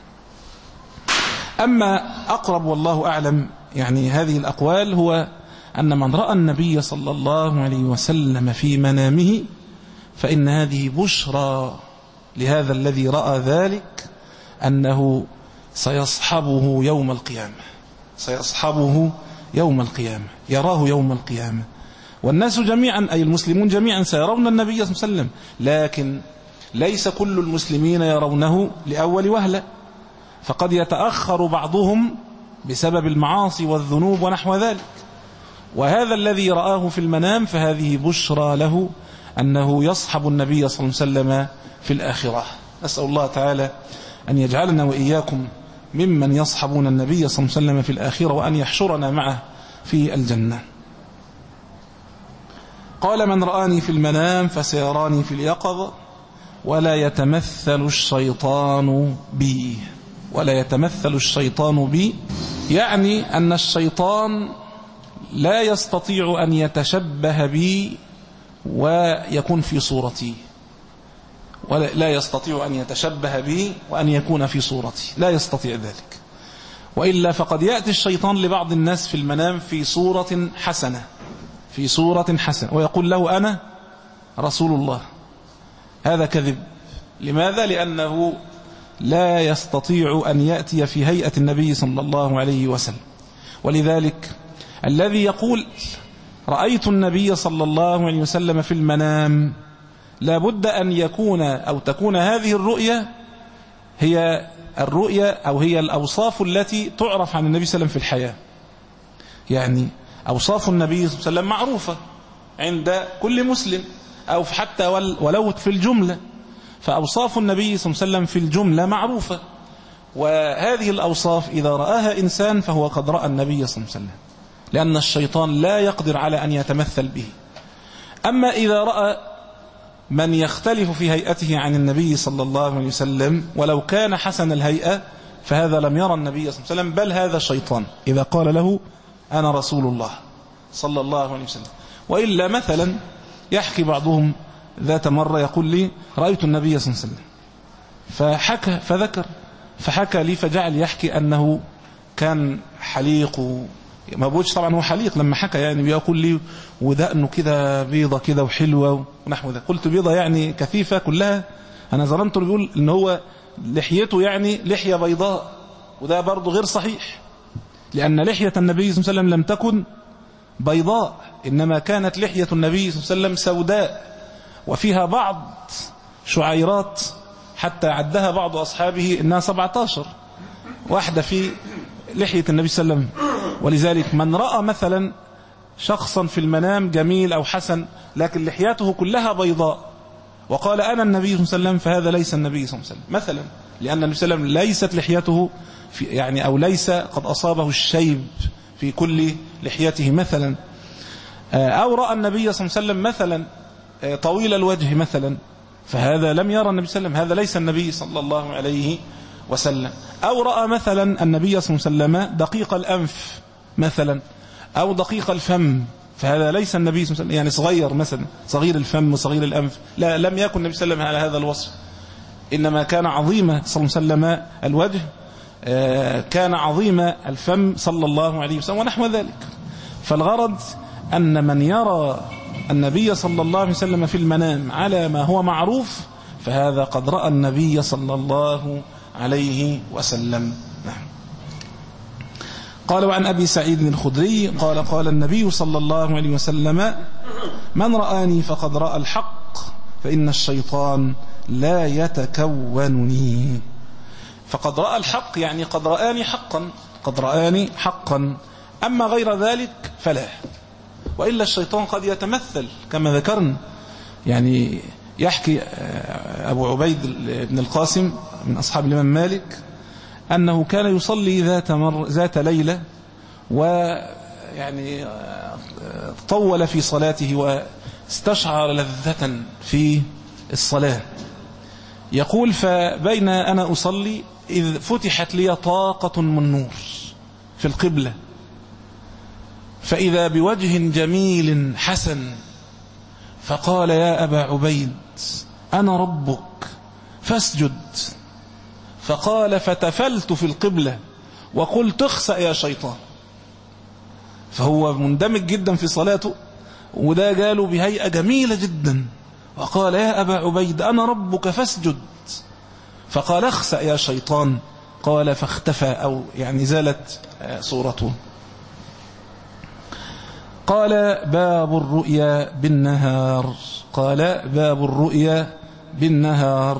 أما أقرب والله أعلم يعني هذه الأقوال هو أن من رأى النبي صلى الله عليه وسلم في منامه فإن هذه بشرى لهذا الذي رأى ذلك أنه سيصحبه يوم القيامة، سيصحبه يوم القيامة، يراه يوم القيامة. والناس جميعا أي المسلمون جميعا سيرون النبي صلى الله عليه وسلم، لكن ليس كل المسلمين يرونه لأول وهلة، فقد يتأخر بعضهم بسبب المعاصي والذنوب ونحو ذلك. وهذا الذي رآه في المنام فهذه بشرى له أنه يصحب النبي صلى الله عليه وسلم في الآخرة. نسأل الله تعالى أن يجعلنا وإياكم ممن يصحبون النبي صلى الله عليه وسلم في الآخرة، وأن يحشرنا معه في الجنة. قال: من رآني في المنام فسيراني في اليقظة ولا يتمثل الشيطان بي. ولا يتمثل الشيطان بي يعني أن الشيطان لا يستطيع أن يتشبه بي ويكون في صورتي، ولا لا يستطيع أن يتشبه بي وأن يكون في صورتي، لا يستطيع ذلك. وإلا فقد يأتي الشيطان لبعض الناس في المنام في صورة حسنة، في صورة حسنة، ويقول له: أنا رسول الله. هذا كذب. لماذا؟ لأنه لا يستطيع أن يأتي في هيئة النبي صلى الله عليه وسلم. ولذلك الذي يقول رأيت النبي صلى الله عليه وسلم في المنام لابد أن يكون أو تكون هذه الرؤية هي الرؤية أو هي الأوصاف التي تعرف عن النبي صلى الله عليه وسلم في الحياة. يعني أوصاف النبي صلى الله عليه وسلم معروفة عند كل مسلم، أو حتى ولو في الجملة، فأوصاف النبي صلى الله عليه وسلم في الجملة معروفة. وهذه الأوصاف إذا رآها إنسان فهو قد رأى النبي صلى الله عليه وسلم، لأن الشيطان لا يقدر على أن يتمثل به. أما إذا رأى من يختلف في هيئته عن النبي صلى الله عليه وسلم ولو كان حسن الهيئة فهذا لم يرى النبي صلى الله عليه وسلم، بل هذا شيطان إذا قال له: أنا رسول الله صلى الله عليه وسلم. وإلا مثلا يحكي بعضهم ذات مرة يقول لي: رأيت النبي صلى الله عليه وسلم، فحكى فذكر فحكى لي فجعل يحكي أنه كان حليق، ما بقولش طبعا هو حليق لما حكى، يعني بيقول لي ودقنه كده بيضة كده وحلوة ونحو ذا. قلت: بيضة يعني كثيفة كلها؟ أنا ظننته بيقول إن هو لحيته يعني لحية بيضاء، وده برضه غير صحيح، لأن لحية النبي صلى الله عليه وسلم لم تكن بيضاء، إنما كانت لحية النبي صلى الله عليه وسلم سوداء وفيها بعض شعيرات، حتى عدها بعض أصحابه إنها سبعة عشر واحدة في لحية النبي صلى الله عليه وسلم. ولذلك من رأى مثلا شخصا في المنام جميل أو حسن لكن لحيته كلها بيضاء وقال: أنا النبي صلى الله عليه وسلم، فهذا ليس النبي صلى الله عليه وسلم مثلا، لأن النبي صلى الله عليه وسلم ليست لحيته في يعني أو ليس قد أصابه الشيب في كل لحيته مثلا. أو رأى النبي صلى الله عليه وسلم مثلا طويل الوجه مثلا، فهذا لم يرى النبي صلى الله عليه وسلم، هذا ليس النبي صلى الله عليه وسلم. أو رأى مثلا النبي صلى الله عليه وسلم دقيق الأنف مثلا، أو دقيق الفم، فهذا ليس النبي صلى الله عليه وسلم، يعني صغير مثلا، صغير الفم وصغير الأنف، لا، لم يكن النبي صلى الله عليه وسلم على هذا الوصف، إنما كان عظيم صلى الله عليه وسلم الوجه، كان عظيم الفم صلى الله عليه وسلم ونحو ذلك. فالغرض أن من يرى النبي صلى الله عليه وسلم في المنام على ما هو معروف فهذا قد رأى النبي صلى الله عليه وسلم. نعم. قال: وعن أبي سعيد الخدري قال: قال النبي صلى الله عليه وسلم: من رآني فقد رأى الحق فإن الشيطان لا يتكونني. فقد رأى الحق يعني قد رآني حقا، قد رآني حقا، أما غير ذلك فلا. وإلا الشيطان قد يتمثل كما ذكرنا. يعني يحكي أبو عبيد بن القاسم من أصحاب الإمام مالك أنه كان يصلي ذات, مر ذات ليلة، ويعني طول في صلاته واستشعر لذة في الصلاة. يقول: فبين أنا أصلي إذ فتحت لي طاقة من نور في القبلة، فإذا بوجه جميل حسن، فقال: يا أبا عبيد أنا ربك فاسجد. فقال: فتفلت في القبلة وقلت اخسأ يا شيطان. فهو مندمج جدا في صلاته، وده قاله بهيئة جميلة جدا، وقال يا أبا عبيد أنا ربك فاسجد، فقال اخسأ يا شيطان، قال فاختفى أو يعني زالت صورته. قال باب الرؤيا بالنهار. قال باب الرؤيا بالنهار.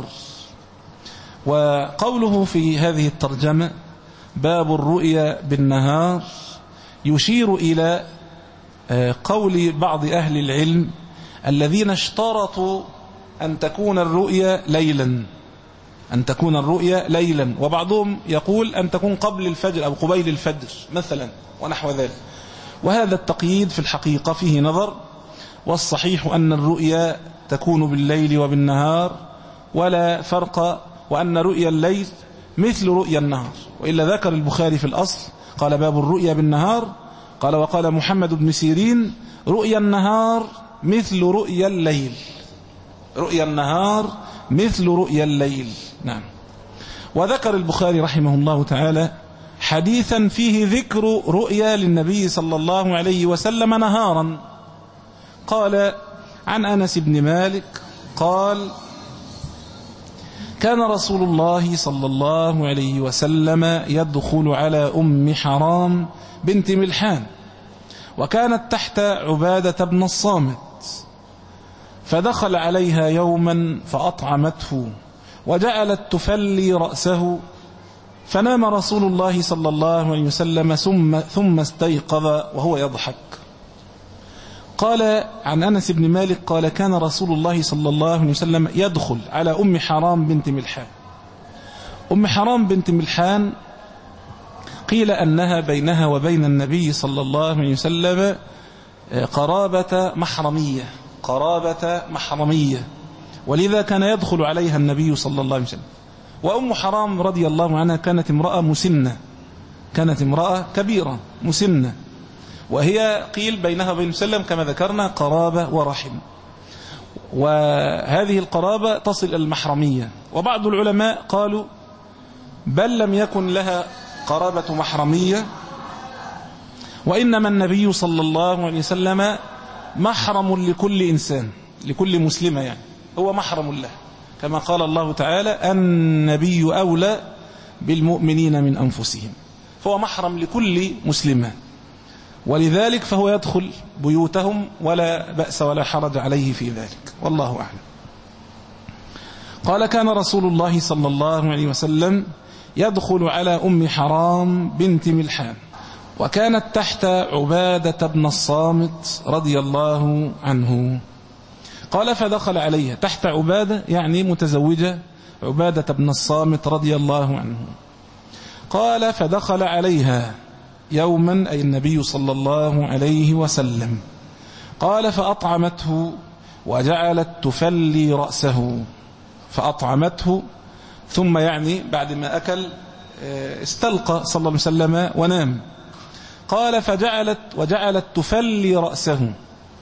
وقوله في هذه الترجمة باب الرؤيا بالنهار يشير إلى قول بعض أهل العلم الذين اشترطوا أن تكون الرؤيا ليلا، أن تكون الرؤيا ليلا، وبعضهم يقول أن تكون قبل الفجر أو قبيل الفجر مثلا ونحو ذلك. وهذا التقييد في الحقيقة فيه نظر، والصحيح أن الرؤيا تكون بالليل وبالنهار ولا فرق، وأن رؤيا الليل مثل رؤيا النهار. وإلا ذكر البخاري في الأصل قال باب الرؤيا بالنهار، قال وقال محمد بن سيرين رؤيا النهار مثل رؤيا الليل، رؤيا النهار مثل رؤيا الليل. نعم. وذكر البخاري رحمه الله تعالى حديثا فيه ذكر رؤيا للنبي صلى الله عليه وسلم نهارا. قال عن أنس بن مالك قال كان رسول الله صلى الله عليه وسلم يدخل على أم حرام بنت ملحان، وكانت تحت عبادة بن الصامت، فدخل عليها يوما فأطعمته وجعلت تفلي رأسه، فنام رسول الله صلى الله عليه وسلم ثم, ثم استيقظ وهو يضحك. قال عن أنس بن مالك قال كان رسول الله صلى الله عليه وسلم يدخل على أم حرام بنت ملحان. أم حرام بنت ملحان قيل أنها بينها وبين النبي صلى الله عليه وسلم قرابة محرمية، قرابة محرمية، ولذا كان يدخل عليها النبي صلى الله عليه وسلم. وأم حرام رضي الله عنها كانت امرأة مسنة، كانت امرأة كبيرة مسنة، وهي قيل بينها وبين وسلم كما ذكرنا قرابة ورحم، وهذه القرابة تصل إلى المحرمية. وبعض العلماء قالوا بل لم يكن لها قرابة محرمية، وإنما النبي صلى الله عليه وسلم محرم لكل إنسان، لكل مسلمة، يعني هو محرم له، كما قال الله تعالى النبي أولى بالمؤمنين من أنفسهم، فهو محرم لكل مسلمة، ولذلك فهو يدخل بيوتهم ولا بأس ولا حرج عليه في ذلك، والله أعلم. قال كان رسول الله صلى الله عليه وسلم يدخل على أم حرام بنت ملحان، وكانت تحت عبادة بن الصامت رضي الله عنه. قال فدخل عليها، تحت عبادة يعني متزوجة عبادة بن الصامت رضي الله عنه. قال فدخل عليها يوما أي النبي صلى الله عليه وسلم، قال فأطعمته وجعلت تفلي رأسه، فأطعمته ثم يعني بعد ما أكل استلقى صلى الله عليه وسلم ونام. قال فجعلت وجعلت تفلي رأسه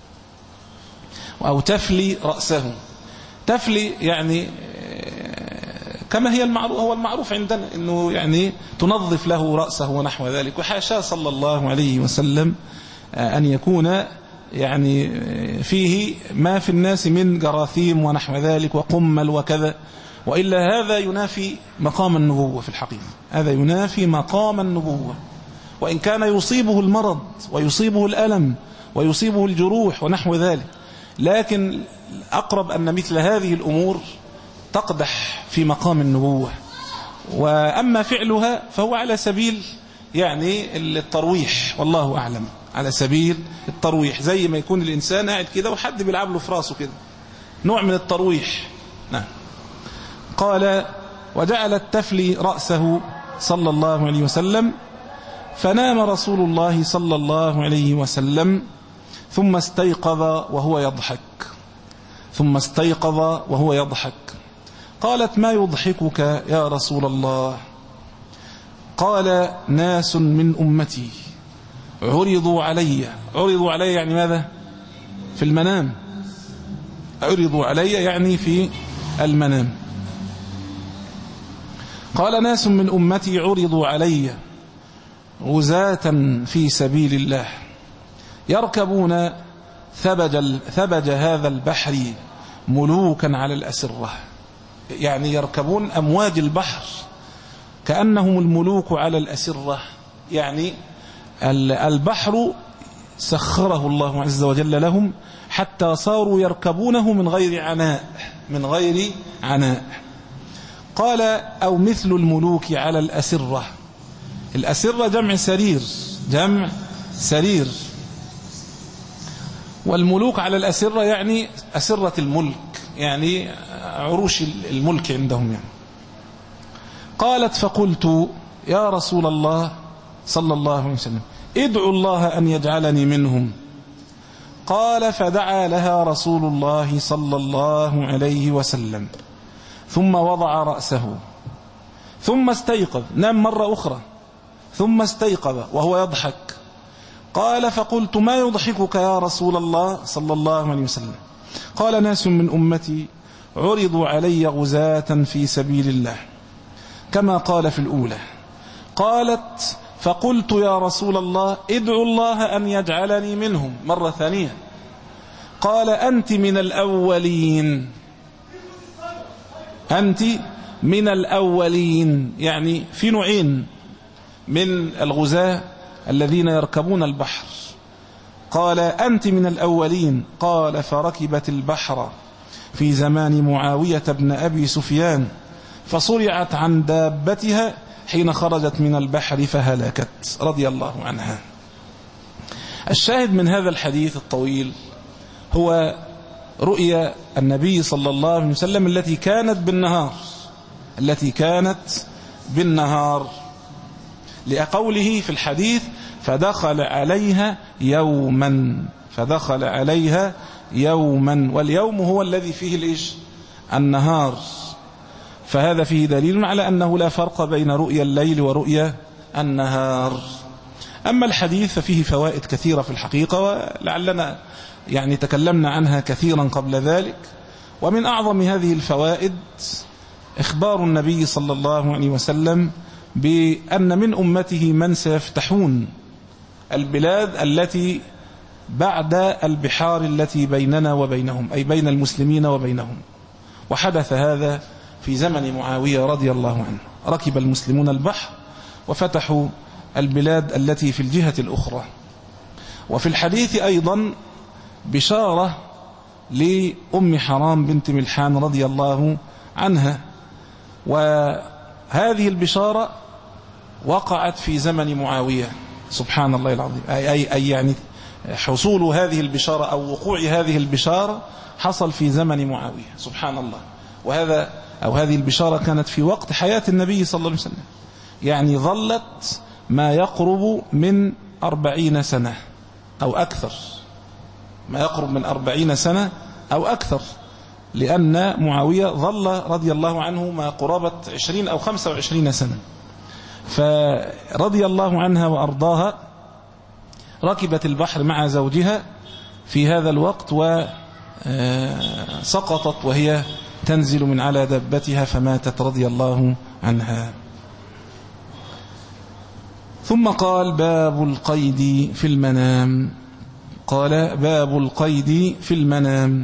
أو تفلي رأسه. تفلي يعني كما هي المعروف، هو المعروف عندنا أنه يعني تنظف له رأسه ونحو ذلك، وحاشا صلى الله عليه وسلم أن يكون يعني فيه ما في الناس من جراثيم ونحو ذلك وقمل وكذا، وإلا هذا ينافي مقام النبوة في الحقيقة، هذا ينافي مقام النبوة، وإن كان يصيبه المرض ويصيبه الألم ويصيبه الجروح ونحو ذلك، لكن أقرب أن مثل هذه الأمور تقدح في مقام النبوة. وأما فعلها فهو على سبيل يعني الترويح، والله أعلم، على سبيل الترويح، زي ما يكون الإنسان قاعد كده وحد بيلعب له في راسه كده، نوع من الترويح. نعم. قال وجعلت تفلي رأسه صلى الله عليه وسلم، فنام رسول الله صلى الله عليه وسلم ثم استيقظ وهو يضحك، ثم استيقظ وهو يضحك. قالت ما يضحكك يا رسول الله؟ قال ناس من أمتي عرضوا علي، عرضوا علي يعني ماذا؟ في المنام، عرضوا علي يعني في المنام. قال ناس من أمتي عرضوا علي غزاة في سبيل الله يركبون ثبج, ثبج هذا البحر ملوكا على الأسرة، يعني يركبون أمواج البحر كأنهم الملوك على الأسرة، يعني البحر سخره الله عز وجل لهم حتى صاروا يركبونه من غير عناء من غير عناء قال أو مثل الملوك على الأسرة. الأسرة جمع سرير، جمع سرير، والملوك على الأسرة يعني أسرة الملك، يعني عروش الملك عندهم يعني. قالت فقلت يا رسول الله صلى الله عليه وسلم ادعو الله أن يجعلني منهم. قال فدعا لها رسول الله صلى الله عليه وسلم ثم وضع رأسه ثم استيقظ، نام مرة أخرى ثم استيقظ وهو يضحك. قال فقلت ما يضحكك يا رسول الله صلى الله عليه وسلم؟ قال ناس من أمتي عرضوا علي غزاة في سبيل الله كما قال في الأولى. قالت فقلت يا رسول الله ادعو الله أن يجعلني منهم مرة ثانية. قال أنت من الأولين، أنت من الأولين، يعني في نوعين من الغزاة الذين يركبون البحر. قال أنت من الأولين. قال فركبت البحر في زمان معاوية بن أبي سفيان فصرعت عن دابتها حين خرجت من البحر فهلكت رضي الله عنها. الشاهد من هذا الحديث الطويل هو رؤيا النبي صلى الله عليه وسلم التي كانت بالنهار، التي كانت بالنهار لقوله في الحديث فدخل عليها يوما، فدخل عليها يوما، واليوم هو الذي فيه الإيش؟ النهار. فهذا فيه دليل على أنه لا فرق بين رؤيا الليل ورؤيا النهار. أما الحديث ففيه فوائد كثيرة في الحقيقة، ولعلنا يعني تكلمنا عنها كثيرا قبل ذلك. ومن أعظم هذه الفوائد إخبار النبي صلى الله عليه وسلم بأن من أمته من سيفتحون البلاد التي بعد البحار التي بيننا وبينهم، أي بين المسلمين وبينهم. وحدث هذا في زمن معاوية رضي الله عنه، ركب المسلمون البحر وفتحوا البلاد التي في الجهة الأخرى. وفي الحديث أيضا بشارة لأم حرام بنت ملحان رضي الله عنها، وهذه البشارة وقعت في زمن معاوية سبحان الله العظيم، أي, أي, أي يعني حصول هذه البشارة أو وقوع هذه البشارة حصل في زمن معاوية سبحان الله. وهذا أو هذه البشارة كانت في وقت حياة النبي صلى الله عليه وسلم، يعني ظلت ما يقرب من أربعين سنة أو أكثر، ما يقرب من أربعين سنة أو أكثر، لأن معاوية ظل رضي الله عنه ما قرابة عشرين أو خمسة وعشرين سنة. فرضي الله عنها وأرضاها ركبت البحر مع زوجها في هذا الوقت وسقطت وهي تنزل من على دابتها فماتت رضي الله عنها. ثم قال باب القيد في المنام. قال باب القيد في المنام.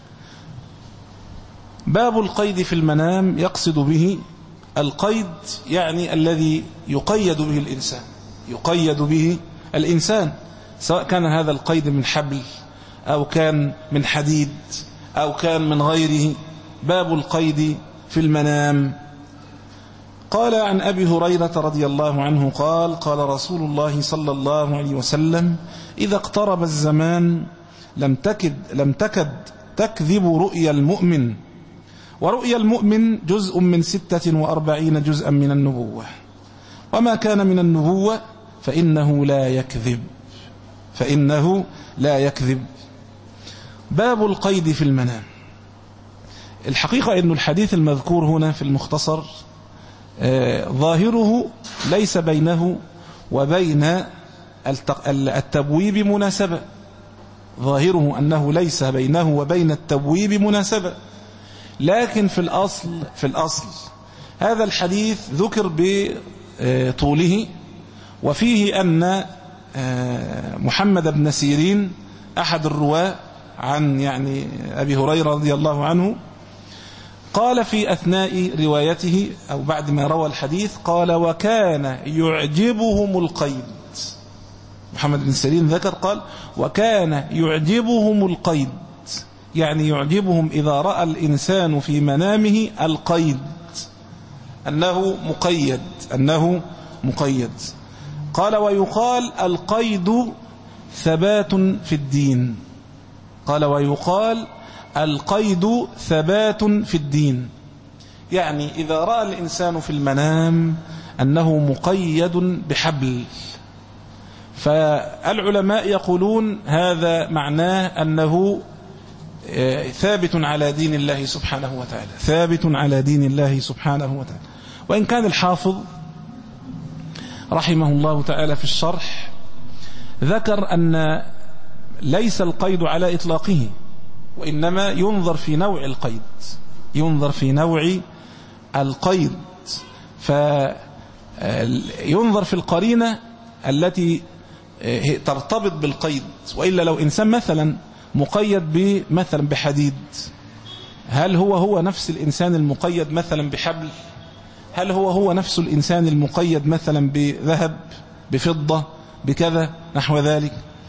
باب القيد في المنام يقصد به القيد يعني الذي يقيد به الإنسان، يقيد به الإنسان، سواء كان هذا القيد من حبل أو كان من حديد أو كان من غيره. باب القيد في المنام. قال عن أبي هريرة رضي الله عنه قال قال رسول الله صلى الله عليه وسلم إذا اقترب الزمان لم تكد, لم تكد تكذب رؤيا المؤمن، ورؤيا المؤمن جزء من ستة وأربعين جزءا من النبوة، وما كان من النبوة فإنه لا يكذب، فإنه لا يكذب. باب القيد في المنام. الحقيقة أن الحديث المذكور هنا في المختصر آه ظاهره ليس بينه وبين التبويب مناسبة، ظاهره أنه ليس بينه وبين التبويب مناسبة، لكن في الأصل في الأصل هذا الحديث ذكر بطوله وفيه أن محمد بن سيرين أحد الرواة عن يعني أبي هريرة رضي الله عنه قال في أثناء روايته أو بعد ما روى الحديث قال وكان يعجبهم القيد. محمد بن سيرين ذكر قال وكان يعجبهم القيد، يعني يعجبهم إذا رأى الإنسان في منامه القيد، أنه مقيد أنه مقيد. قال ويقال القيد ثبات في الدين. قال ويقال القيد ثبات في الدين، يعني إذا رأى الإنسان في المنام أنه مقيد بحبل، فالعلماء يقولون هذا معناه أنه ثابت على دين الله سبحانه وتعالى، ثابت على دين الله سبحانه وتعالى. وإن كان الحافظ رحمه الله تعالى في الشرح ذكر أن ليس القيد على إطلاقه، وإنما ينظر في نوع القيد، ينظر في نوع القيد، فينظر في القرينة التي ترتبط بالقيد. وإلا لو إنسان مثلا مقيد بمثلا بحديد، هل هو هو نفس الإنسان المقيد مثلا بحبل؟ هل هو هو نفس الإنسان المقيد مثلا بذهب بفضة بكذا نحو ذلك؟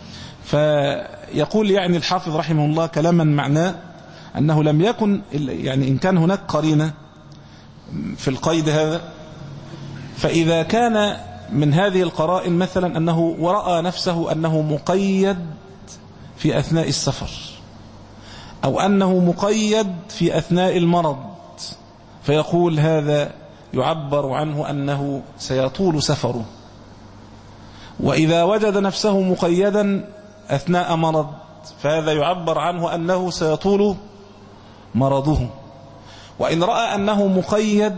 فيقول يعني الحافظ رحمه الله كلاما معناه أنه لم يكن، يعني إن كان هناك قرينة في القيد هذا، فإذا كان من هذه القرائن مثلا أنه ورأى نفسه أنه مقيد في أثناء السفر، أو أنه مقيد في أثناء المرض، فيقول هذا يعبر عنه أنه سيطول سفره. وإذا وجد نفسه مقيدا أثناء مرض، فهذا يعبر عنه أنه سيطول مرضه. وإن رأى أنه مقيد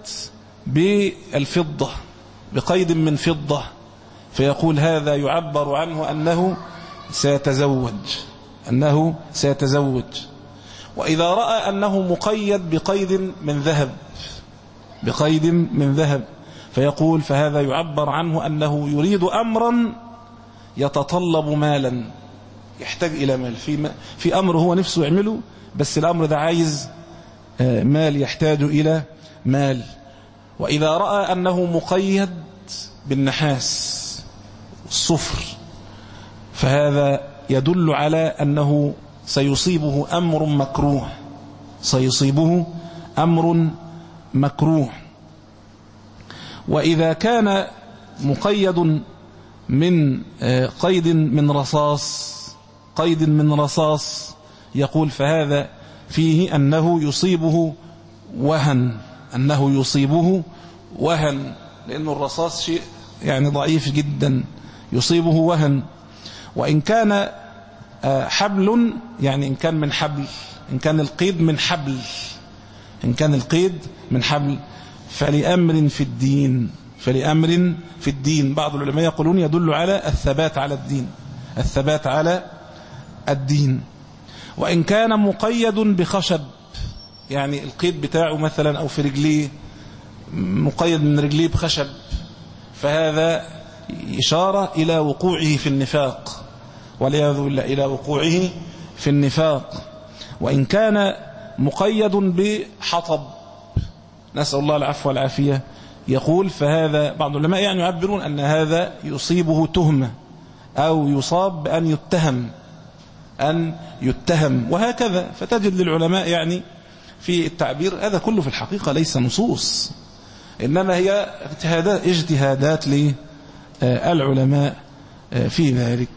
بالفضة بقيد من فضة، فيقول هذا يعبر عنه أنه سيتزوج أنه سيتزوج. وإذا رأى أنه مقيد بقيد من ذهب بقيد من ذهب فيقول فهذا يعبر عنه أنه يريد أمرا يتطلب مالا، يحتاج إلى مال، في, في أمر هو نفسه يعمله، بس الأمر ده عايز مال، يحتاج إلى مال. وإذا رأى أنه مقيد بالنحاس والصفر، فهذا يدل على أنه سيصيبه أمر مكروه سيصيبه أمر مكروه. وإذا كان مقيد من قيد من رصاص قيد من رصاص يقول فهذا فيه أنه يصيبه وهن أنه يصيبه وهن لأن الرصاص شيء يعني ضعيف جدا، يصيبه وهن. وإن كان حبل، يعني إن كان من حبل، إن كان القيد من حبل إن كان القيد من حبل فلأمر في الدين فلأمر في الدين بعض العلماء يقولون يدل على الثبات على الدين الثبات على الدين. وإن كان مقيد بخشب، يعني القيد بتاعه مثلا أو في رجليه مقيد من رجليه بخشب، فهذا إشارة إلى وقوعه في النفاق والعياذ بالله إلى وقوعه في النفاق. وإن كان مقيد بحطب، نسأل الله العفو والعافية، يقول فهذا بعض العلماء يعني يعبرون أن هذا يصيبه تهمة أو يصاب بأن يتهم أن يتهم وهكذا. فتجد للعلماء يعني في التعبير هذا كله في الحقيقة ليس نصوص، إنما هي اجتهادات, اجتهادات للعلماء في ذلك.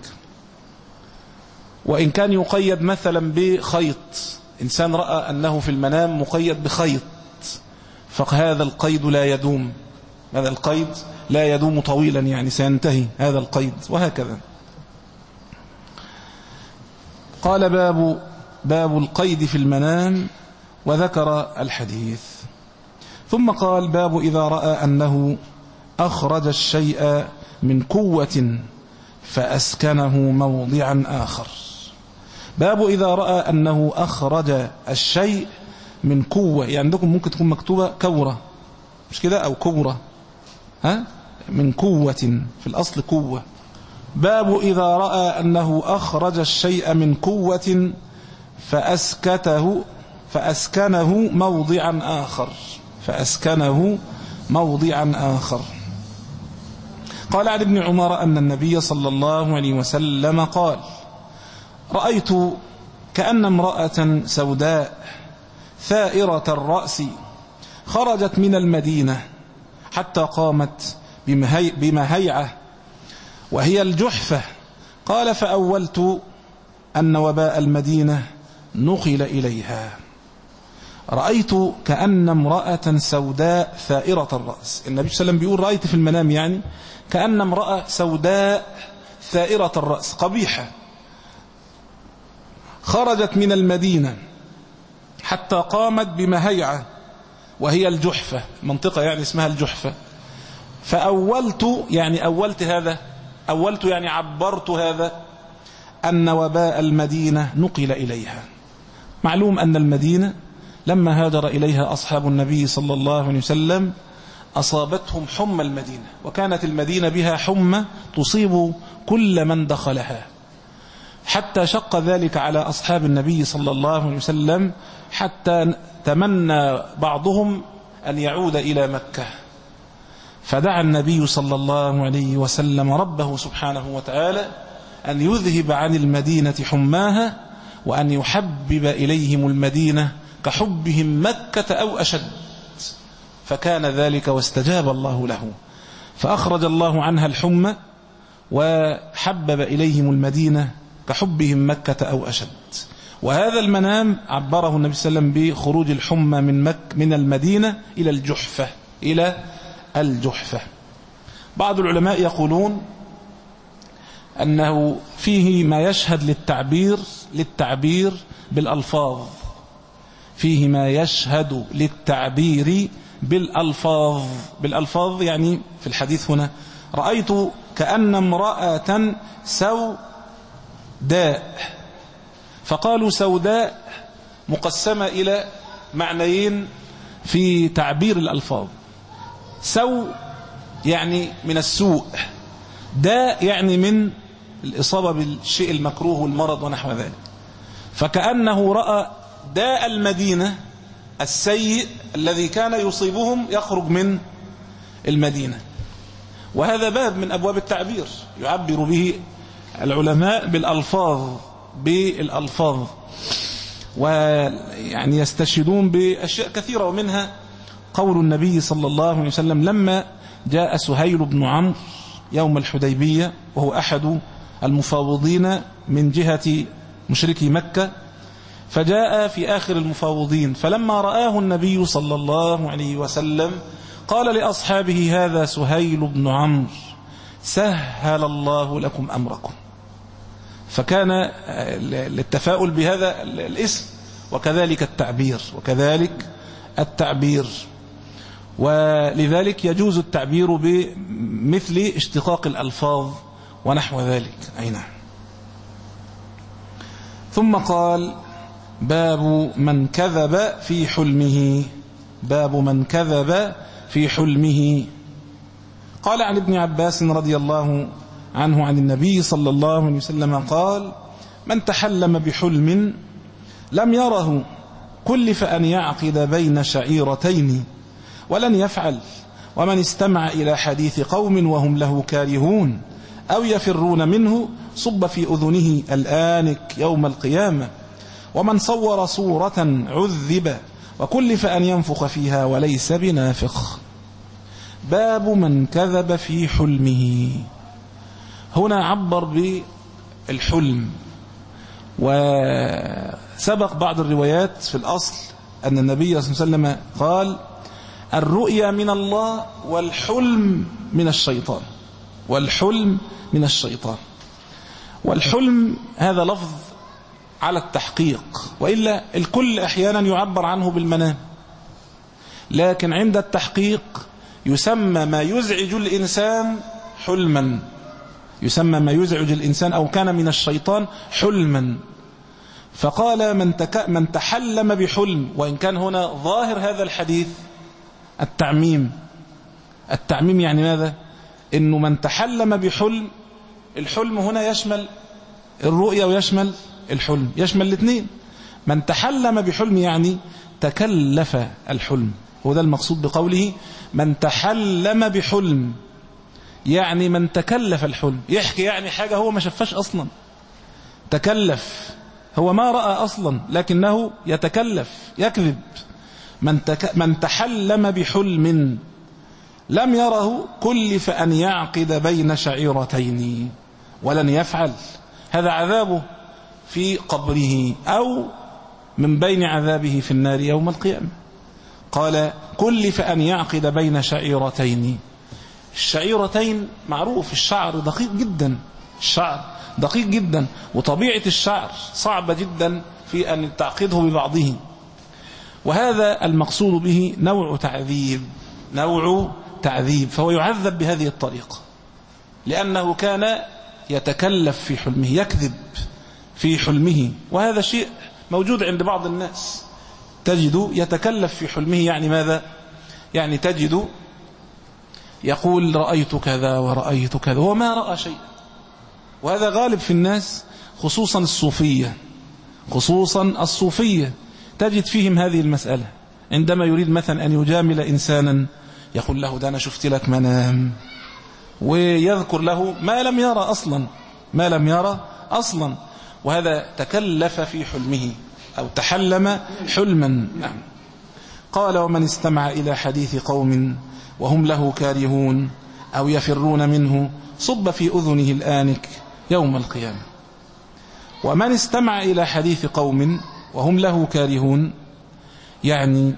وإن كان يقيد مثلا بخيط، إنسان رأى أنه في المنام مقيد بخيط، فهذا القيد لا يدوم هذا القيد لا يدوم طويلا، يعني سينتهي هذا القيد وهكذا. قال باب باب القيد في المنام، وذكر الحديث. ثم قال باب إذا رأى أنه أخرج الشيء من قوة فأسكنه موضعا آخر. باب إذا رأى أنه أخرج الشيء من قوة، يعني عندكم ممكن تكون مكتوبة كورة مش كده أو كورة، ها من قوة، في الأصل قوة. باب إذا رأى أنه أخرج الشيء من قوة فأسكته فأسكنه موضعا آخر فأسكنه موضعا آخر. قال عن ابن عمر أن النبي صلى الله عليه وسلم قال: رأيت كأن امرأة سوداء ثائرة الرأس خرجت من المدينة حتى قامت بمهي بمهيعة وهي الجحفة. قال: فأولت أن وباء المدينة نقل إليها. رأيت كأن امرأة سوداء ثائرة الرأس. النبي صلى الله عليه وسلم بيقول رأيت في المنام، يعني كأن امرأة سوداء ثائرة الرأس قبيحة خرجت من المدينة حتى قامت بمهيعة وهي الجحفة، منطقة يعني اسمها الجحفة. فأولت يعني أولت هذا أولت يعني عبرت هذا أن وباء المدينة نقل إليها. معلوم أن المدينة لما هاجر إليها أصحاب النبي صلى الله عليه وسلم أصابتهم حمى المدينة، وكانت المدينة بها حمى تصيب كل من دخلها، حتى شق ذلك على أصحاب النبي صلى الله عليه وسلم، حتى تمنى بعضهم أن يعود إلى مكة. فدعا النبي صلى الله عليه وسلم ربه سبحانه وتعالى أن يذهب عن المدينة حماها وأن يحبب إليهم المدينة كحبهم مكة أو أشد، فكان ذلك واستجاب الله له، فأخرج الله عنها الحمى وحبب إليهم المدينة كحبهم مكة أو أشد. وهذا المنام عبره النبي صلى الله عليه وسلم بخروج الحمى من مك من المدينة إلى الجحفة إلى الجحفة. بعض العلماء يقولون أنه فيه ما يشهد للتعبير للتعبير بالألفاظ فيه ما يشهد للتعبير بالألفاظ بالألفاظ يعني في الحديث هنا رأيت كأن امرأة سوداء، فقالوا سوداء مقسمة إلى معنيين في تعبير الألفاظ. سو يعني من السوء، داء يعني من الإصابة بالشيء المكروه والمرض ونحو ذلك. فكأنه رأى داء المدينة السيء الذي كان يصيبهم يخرج من المدينة. وهذا باب من أبواب التعبير يعبر به العلماء بالألفاظ بالألفاظ ويعني يستشهدون بأشياء كثيرة، ومنها قول النبي صلى الله عليه وسلم لما جاء سهيل بن عمرو يوم الحديبية، وهو أحد المفاوضين من جهة مشركي مكة، فجاء في آخر المفاوضين، فلما رآه النبي صلى الله عليه وسلم قال لأصحابه: هذا سهيل بن عمرو سهل الله لكم أمركم. فكان للتفاؤل بهذا الاسم، وكذلك التعبير وكذلك التعبير ولذلك يجوز التعبير بمثل اشتقاق الألفاظ ونحو ذلك. أي نعم. ثم قال: باب من كذب في حلمه باب من كذب في حلمه. قال عن ابن عباس رضي الله عنه عن النبي صلى الله عليه وسلم قال: من تحلم بحلم لم يره كلف أن يعقد بين شعيرتين ولن يفعل، ومن استمع إلى حديث قوم وهم له كارهون أو يفرون منه صب في أذنه الآنك يوم القيامة، ومن صور صورة عذب وكلف أن ينفخ فيها وليس بنافخ. باب من كذب في حلمه. هنا عبر بالحلم، وسبق بعض الروايات في الأصل أن النبي صلى الله عليه وسلم قال: الرؤيا من الله والحلم من الشيطان والحلم من الشيطان. والحلم هذا لفظ على التحقيق، وإلا الكل أحيانا يعبر عنه بالمنام، لكن عند التحقيق يسمى ما يزعج الإنسان حلما يسمى ما يزعج الإنسان أو كان من الشيطان حلما. فقال: من, تك... من تحلم بحلم، وإن كان هنا ظاهر هذا الحديث التعميم. التعميم يعني ماذا؟ إنه من تحلم بحلم، الحلم هنا يشمل الرؤية ويشمل الحلم، يشمل الاثنين. من تحلم بحلم يعني تكلف الحلم، وده المقصود بقوله من تحلم بحلم، يعني من تكلف الحلم. يحكي يعني حاجة هو ما شافهاش أصلا، تكلف، هو ما رأى أصلا لكنه يتكلف يكذب. من, تك... من تحلم بحلم لم يره كلف أن يعقد بين شعيرتين ولن يفعل، هذا عذابه في قبره أو من بين عذابه في النار يوم القيامة. قال كلف أن يعقد بين شعيرتين. الشعيرتين معروف، الشعر دقيق جدا، الشعر دقيق جدا، وطبيعة الشعر صعبة جدا في أن تعقده ببعضه، وهذا المقصود به نوع تعذيب، نوع تعذيب، فهو يعذب بهذه الطريقة لأنه كان يتكلف في حلمه، يكذب في حلمه، وهذا شيء موجود عند بعض الناس، تجد يتكلف في حلمه. يعني ماذا؟ يعني تجد يقول رأيت كذا ورأيت كذا وما رأى شيء، وهذا غالب في الناس، خصوصا الصوفية، خصوصا الصوفية تجد فيهم هذه المسألة. عندما يريد مثلا أن يجامل إنسانا يقول له ده أنا شفت لك منام، ويذكر له ما لم يرى أصلا، ما لم يرى أصلا، وهذا تكلف في حلمه أو تحلم حلما. نعم. قال ومن استمع إلى حديث قوم وهم له كارهون أو يفرون منه صب في أذنه الآنك يوم القيامة. ومن استمع إلى حديث قوم وهم له كارهون، يعني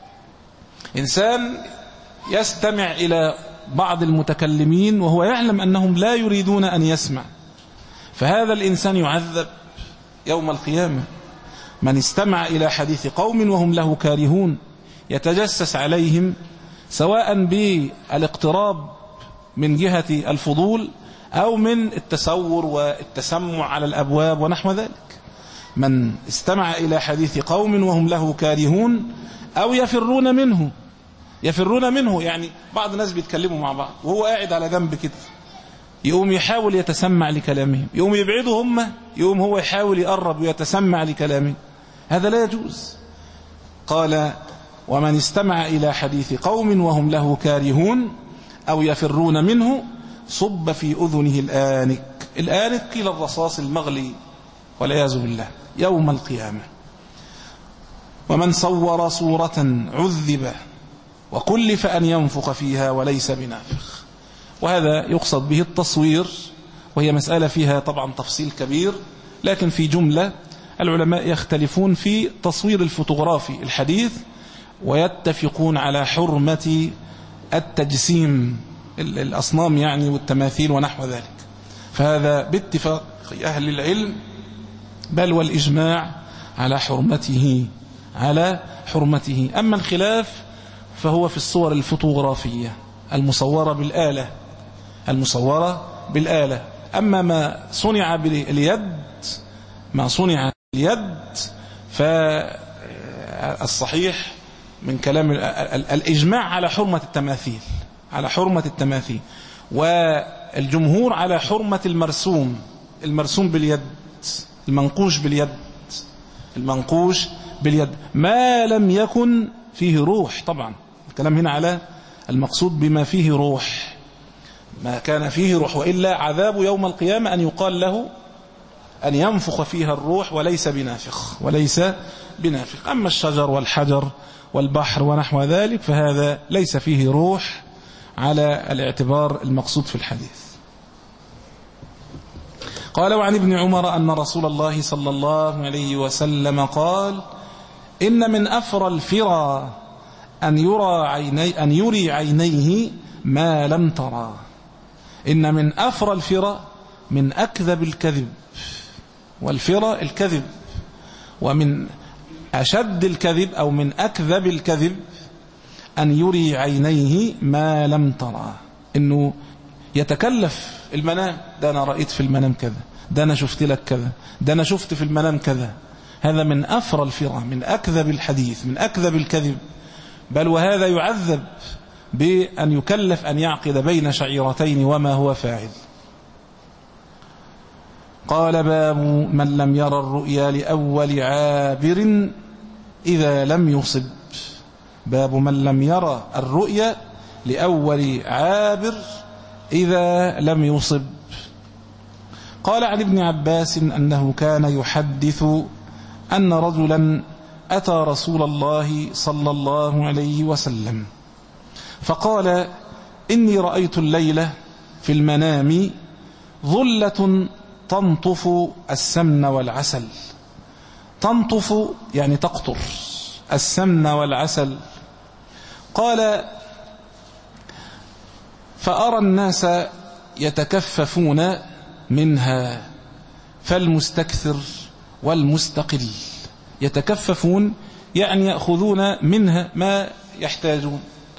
إنسان يستمع إلى بعض المتكلمين وهو يعلم أنهم لا يريدون أن يسمع، فهذا الإنسان يعذب يوم القيامة. من استمع إلى حديث قوم وهم له كارهون، يتجسس عليهم سواء بالاقتراب من جهة الفضول أو من التسور والتسمع على الأبواب ونحو ذلك. من استمع إلى حديث قوم وهم له كارهون أو يفرون منه، يفرون منه يعني بعض الناس بيتكلموا مع بعض وهو قاعد على جنب كده، يقوم يحاول يتسمع لكلامهم، يقوم يبعدوا هم، يقوم هو يحاول يقرب ويتسمع لكلامهم، هذا لا يجوز. قال ومن استمع إلى حديث قوم وهم له كارهون أو يفرون منه صب في أذنه الآنك. الآنك قيل الرصاص المغلي والعياذ بالله يوم القيامة. ومن صور صورة عذب وكلف أن ينفخ فيها وليس بنافخ. وهذا يقصد به التصوير، وهي مسألة فيها طبعا تفصيل كبير، لكن في جملة العلماء يختلفون في تصوير الفوتوغرافي الحديث، ويتفقون على حرمة التجسيم، الأصنام يعني والتماثيل ونحو ذلك، فهذا باتفاق أهل العلم بل والإجماع على حرمته، على حرمته. أما الخلاف فهو في الصور الفوتوغرافية المصورة بالآلة، المصورة بالآلة. أما ما صنع باليد، ما صنع باليد فالصحيح من كلام الإجماع على حرمة التماثيل، على حرمة التماثيل، والجمهور على حرمة المرسوم، المرسوم باليد، المنقوش باليد، المنقوش باليد ما لم يكن فيه روح. طبعا الكلام هنا على المقصود بما فيه روح، ما كان فيه روح، وإلا عذاب يوم القيامة أن يقال له أن ينفخ فيها الروح وليس بنافخ، وليس بنافخ. أما الشجر والحجر والبحر ونحو ذلك فهذا ليس فيه روح على الاعتبار المقصود في الحديث. قال وعن ابن عمر أن رسول الله صلى الله عليه وسلم قال إن من أفرى الفرى أن يرى عيني أن يري عينيه ما لم ترى. إن من أفرى الفرى من أكذب الكذب، والفرى الكذب، ومن أشد الكذب أو من أكذب الكذب أن يري عينيه ما لم ترى، إنه يتكلف المنام، ده أنا رأيت في المنام كذا، ده أنا شفت لك كذا، ده أنا شفت في المنام كذا. هذا من أفرى الفرى، من أكذب الحديث، من أكذب الكذب، بل وهذا يعذب بأن يكلف أن يعقد بين شعيرتين وما هو فاعل. قال باب من لم يرى الرؤيا لأول عابر إذا لم يصب. باب من لم يرى الرؤيا لأول عابر إذا لم يصب. قال عن ابن عباس أنه كان يحدث أن رجلا أتى رسول الله صلى الله عليه وسلم فقال إني رأيت الليلة في المنام ظلة تنطف السمن والعسل. تنطف يعني تقطر السمن والعسل. قال فأرى الناس يتكففون منها فالمستكثر والمستقل. يتكففون يعني يأخذون منها ما يحتاجون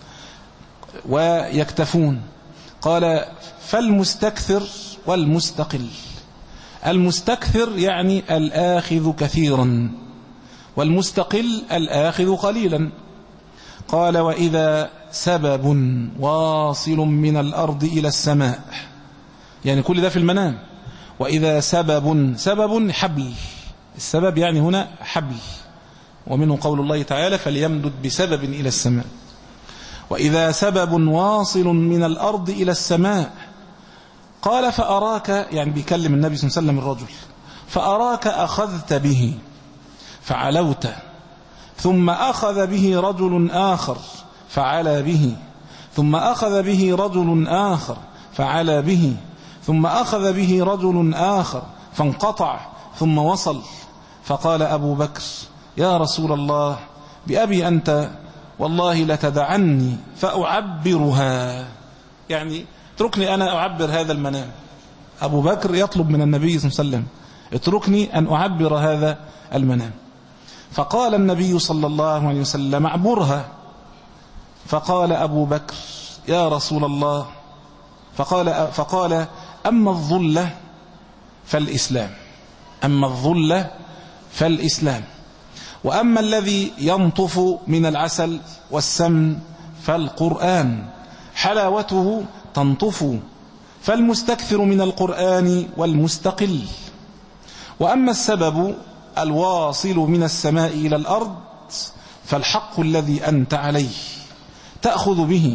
ويكتفون. قال فالمستكثر والمستقل. المستكثر يعني الآخذ كثيرا والمستقل الآخذ قليلا. قال وإذا سبب واصل من الأرض إلى السماء، يعني كل ده في المنام. وإذا سبب سبب حبل، السبب يعني هنا حبل، ومنه قول الله تعالى فليمدد بسبب إلى السماء. وإذا سبب واصل من الأرض إلى السماء. قال فأراك، يعني بيكلم النبي صلى الله عليه وسلم الرجل، فأراك أخذت به فعلوت، ثم أخذ به رجل آخر فعلى به، ثم أخذ به رجل آخر فعلى به، ثم أخذ به رجل آخر فانقطع ثم وصل. فقال أبو بكر يا رسول الله بأبي أنت والله لتدعني فأعبرها، يعني اتركني أنا أعبر هذا المنام. أبو بكر يطلب من النبي صلى الله عليه وسلم اتركني أن أعبر هذا المنام. فقال النبي صلى الله عليه وسلم اعبرها. فقال أبو بكر يا رسول الله، فقال, فقال أما الظلة فالإسلام، أما الظلة فالإسلام، وأما الذي ينطف من العسل والسمن فالقرآن حلاوته تنطف، فالمستكثر من القرآن والمستقل. وأما السبب الواصل من السماء إلى الأرض فالحق الذي أنت عليه تأخذ به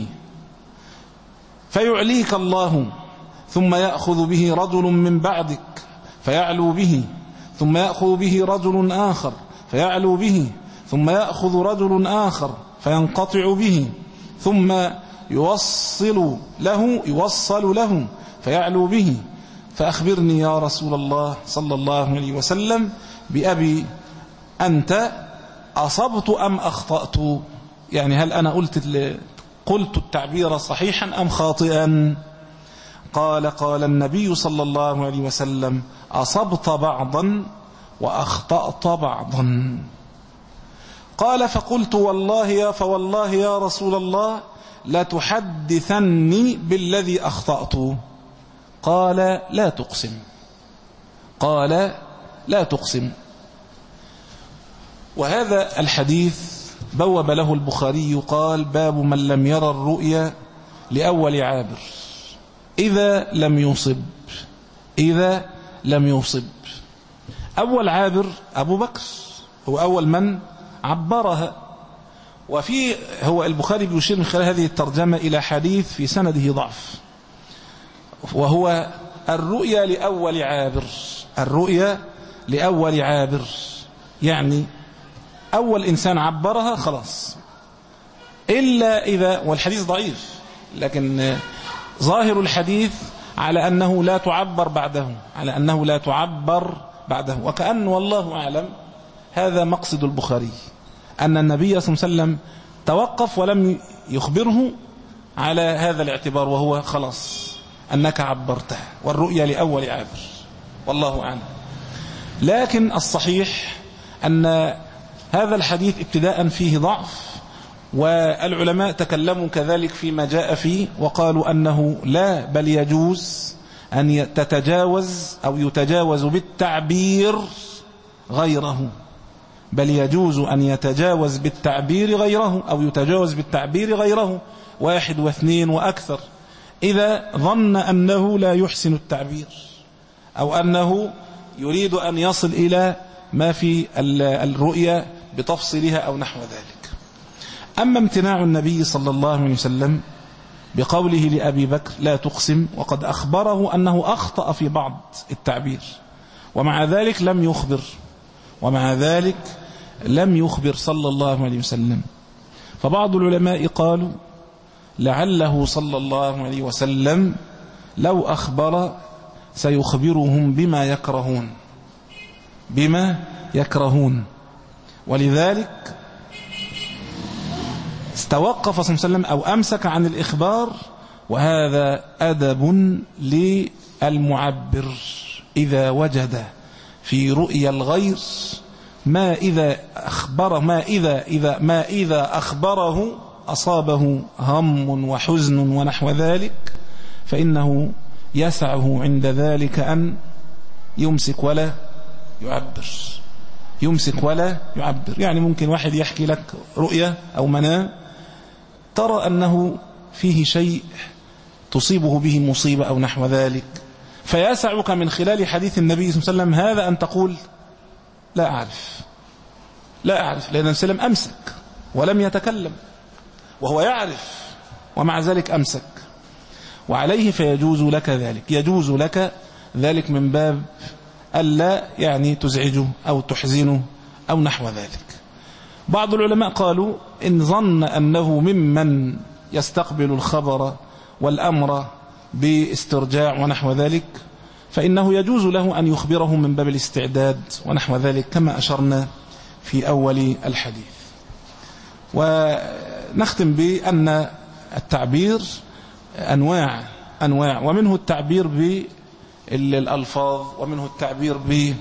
فيعليك الله، ثم يأخذ به رجل من بعدك فيعلو به، ثم يأخذ به رجل آخر فيعلو به، ثم يأخذ رجل آخر فينقطع به، ثم يوصل له يوصل له فيعلو به. فأخبرني يا رسول الله صلى الله عليه وسلم بأبي أنت أصبت أم أخطأت، يعني هل أنا قلت قلت التعبير صحيحا أم خاطئا؟ قال قال النبي صلى الله عليه وسلم أصبت بعضا وأخطأت بعضا. قال فقلت والله يا فوالله يا رسول الله لتحدثني بالذي أخطأت. قال لا تقسم، قال لا تقسم. وهذا الحديث بوب له البخاري قال باب من لم يرى الرؤيا لأول عابر إذا لم يصب، إذا لم يصب. أول عابر أبو بكر هو أول من عبرها. وفي هو البخاري بيشير من خلال هذه الترجمة إلى حديث في سنده ضعف، وهو الرؤيا لأول عابر. الرؤيا لأول عابر يعني أول إنسان عبرها خلاص، إلا إذا، والحديث ضعيف لكن ظاهر الحديث على أنه لا تعبر بعده، على أنه لا تعبر بعده. وكأن والله أعلم هذا مقصد البخاري، أن النبي صلى الله عليه وسلم توقف ولم يخبره على هذا الاعتبار، وهو خلاص أنك عبرته والرؤيا لأول عابر، والله أعلم. لكن الصحيح أن هذا الحديث ابتداء فيه ضعف، والعلماء تكلموا كذلك فيما جاء فيه وقالوا أنه لا بل يجوز أن تتجاوز أو يتجاوز بالتعبير غيره، بل يجوز أن يتجاوز بالتعبير غيره أو يتجاوز بالتعبير غيره. واحد واثنين وأكثر، إذا ظن أنه لا يحسن التعبير أو أنه يريد أن يصل إلى ما في الرؤيا بتفصيلها أو نحو ذلك. أما امتناع النبي صلى الله عليه وسلم بقوله لأبي بكر لا تقسم، وقد أخبره أنه أخطأ في بعض التعبير، ومع ذلك لم يخبر ومع ذلك لم يخبر صلى الله عليه وسلم. فبعض العلماء قالوا لعله صلى الله عليه وسلم لو أخبر سيخبرهم بما يكرهون بما يكرهون ولذلك استوقف صلى الله عليه وسلم أو أمسك عن الإخبار، وهذا أدب للمعبر إذا وجد في رؤيا الغير ما إذا أخبره ما إذا إذا ما إذا أخبره أصابه هم وحزن ونحو ذلك، فإنه يسعه عند ذلك أن يمسك ولا يعبر يمسك ولا يعبر. يعني ممكن واحد يحكي لك رؤيا أو منام ترى أنه فيه شيء تصيبه به مصيبة أو نحو ذلك، فيسعك من خلال حديث النبي صلى الله عليه وسلم هذا أن تقول لا أعرف لا أعرف لأن النبي صلى الله عليه وسلم أمسك ولم يتكلم وهو يعرف ومع ذلك أمسك، وعليه فيجوز لك ذلك يجوز لك ذلك من باب ألا يعني تزعجه أو تحزنه أو نحو ذلك. بعض العلماء قالوا إن ظن أنه ممن يستقبل الخبر والأمر باسترجاع ونحو ذلك فإنه يجوز له أن يخبره من باب الاستعداد ونحو ذلك كما أشرنا في أول الحديث. ونختم بأن التعبير أنواع أنواع ومنه التعبير بالألفاظ، ومنه التعبير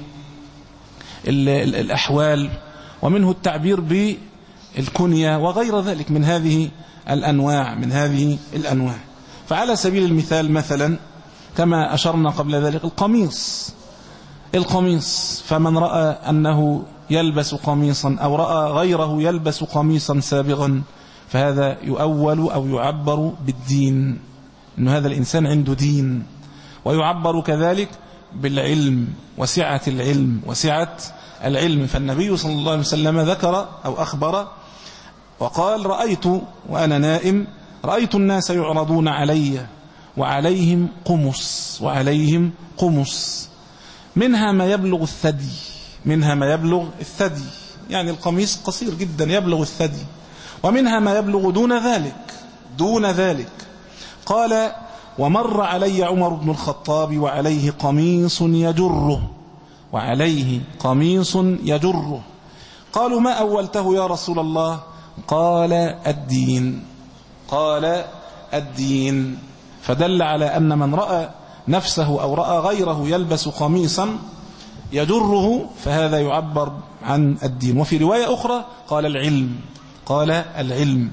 بالأحوال، ومنه التعبير بالكنية وغير ذلك من هذه الأنواع من هذه الأنواع. فعلى سبيل المثال مثلا كما أشرنا قبل ذلك القميص القميص فمن رأى أنه يلبس قميصا أو رأى غيره يلبس قميصا سابغا فهذا يؤول أو يعبر بالدين، أن هذا الإنسان عنده دين، ويعبر كذلك بالعلم وسعة العلم وسعة العلم. فالنبي صلى الله عليه وسلم ذكر أو أخبر وقال رأيت وأنا نائم رأيت الناس يعرضون علي وعليهم قمص وعليهم قمص منها ما يبلغ الثدي منها ما يبلغ الثدي يعني القميص قصير جدا يبلغ الثدي، ومنها ما يبلغ دون ذلك دون ذلك. قال ومر علي عمر بن الخطاب وعليه قميص يجره وعليه قميص يجره قالوا ما أولته يا رسول الله؟ قال الدين قال الدين فدل على أن من رأى نفسه أو رأى غيره يلبس قميصا يجره فهذا يعبر عن الدين. وفي رواية أخرى قال العلم قال العلم.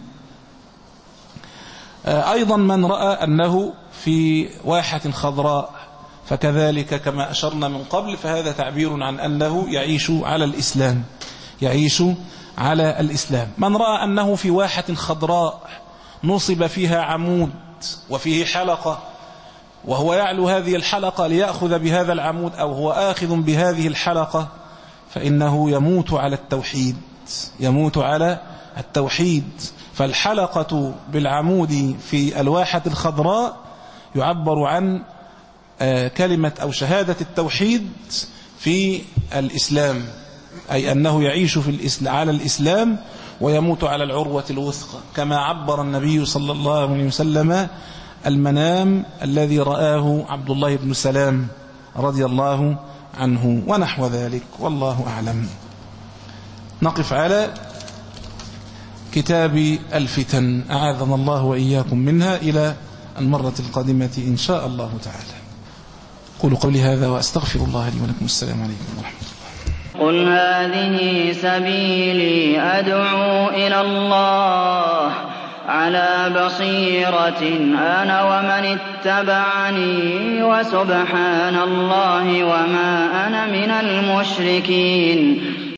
أيضا من رأى أنه في واحة خضراء فكذلك كما أشرنا من قبل فهذا تعبير عن أنه يعيش على الإسلام يعيش على الإسلام. من رأى أنه في واحة خضراء نصب فيها عمود وفيه حلقة وهو يعلو هذه الحلقة ليأخذ بهذا العمود أو هو آخذ بهذه الحلقة فإنه يموت على التوحيد يموت على التوحيد. فالحلقة بالعمود في الواحة الخضراء يعبر عن كلمة أو شهادة التوحيد في الإسلام، أي أنه يعيش في الإسلام على الإسلام ويموت على العروة الوثقى، كما عبر النبي صلى الله عليه وسلم المنام الذي رآه عبد الله بن سلام رضي الله عنه ونحو ذلك، والله أعلم. نقف على كتاب الفتن أعاذنا الله وإياكم منها إلى المرة القادمة إن شاء الله تعالى. قولوا قولي هذا وأستغفر الله لي ولكم. السلام عليكم ورحمة الله. قل هذه سبيلي أدعو إلى الله على بصيرة أنا ومن اتبعني وسبحان الله وما أنا من المشركين.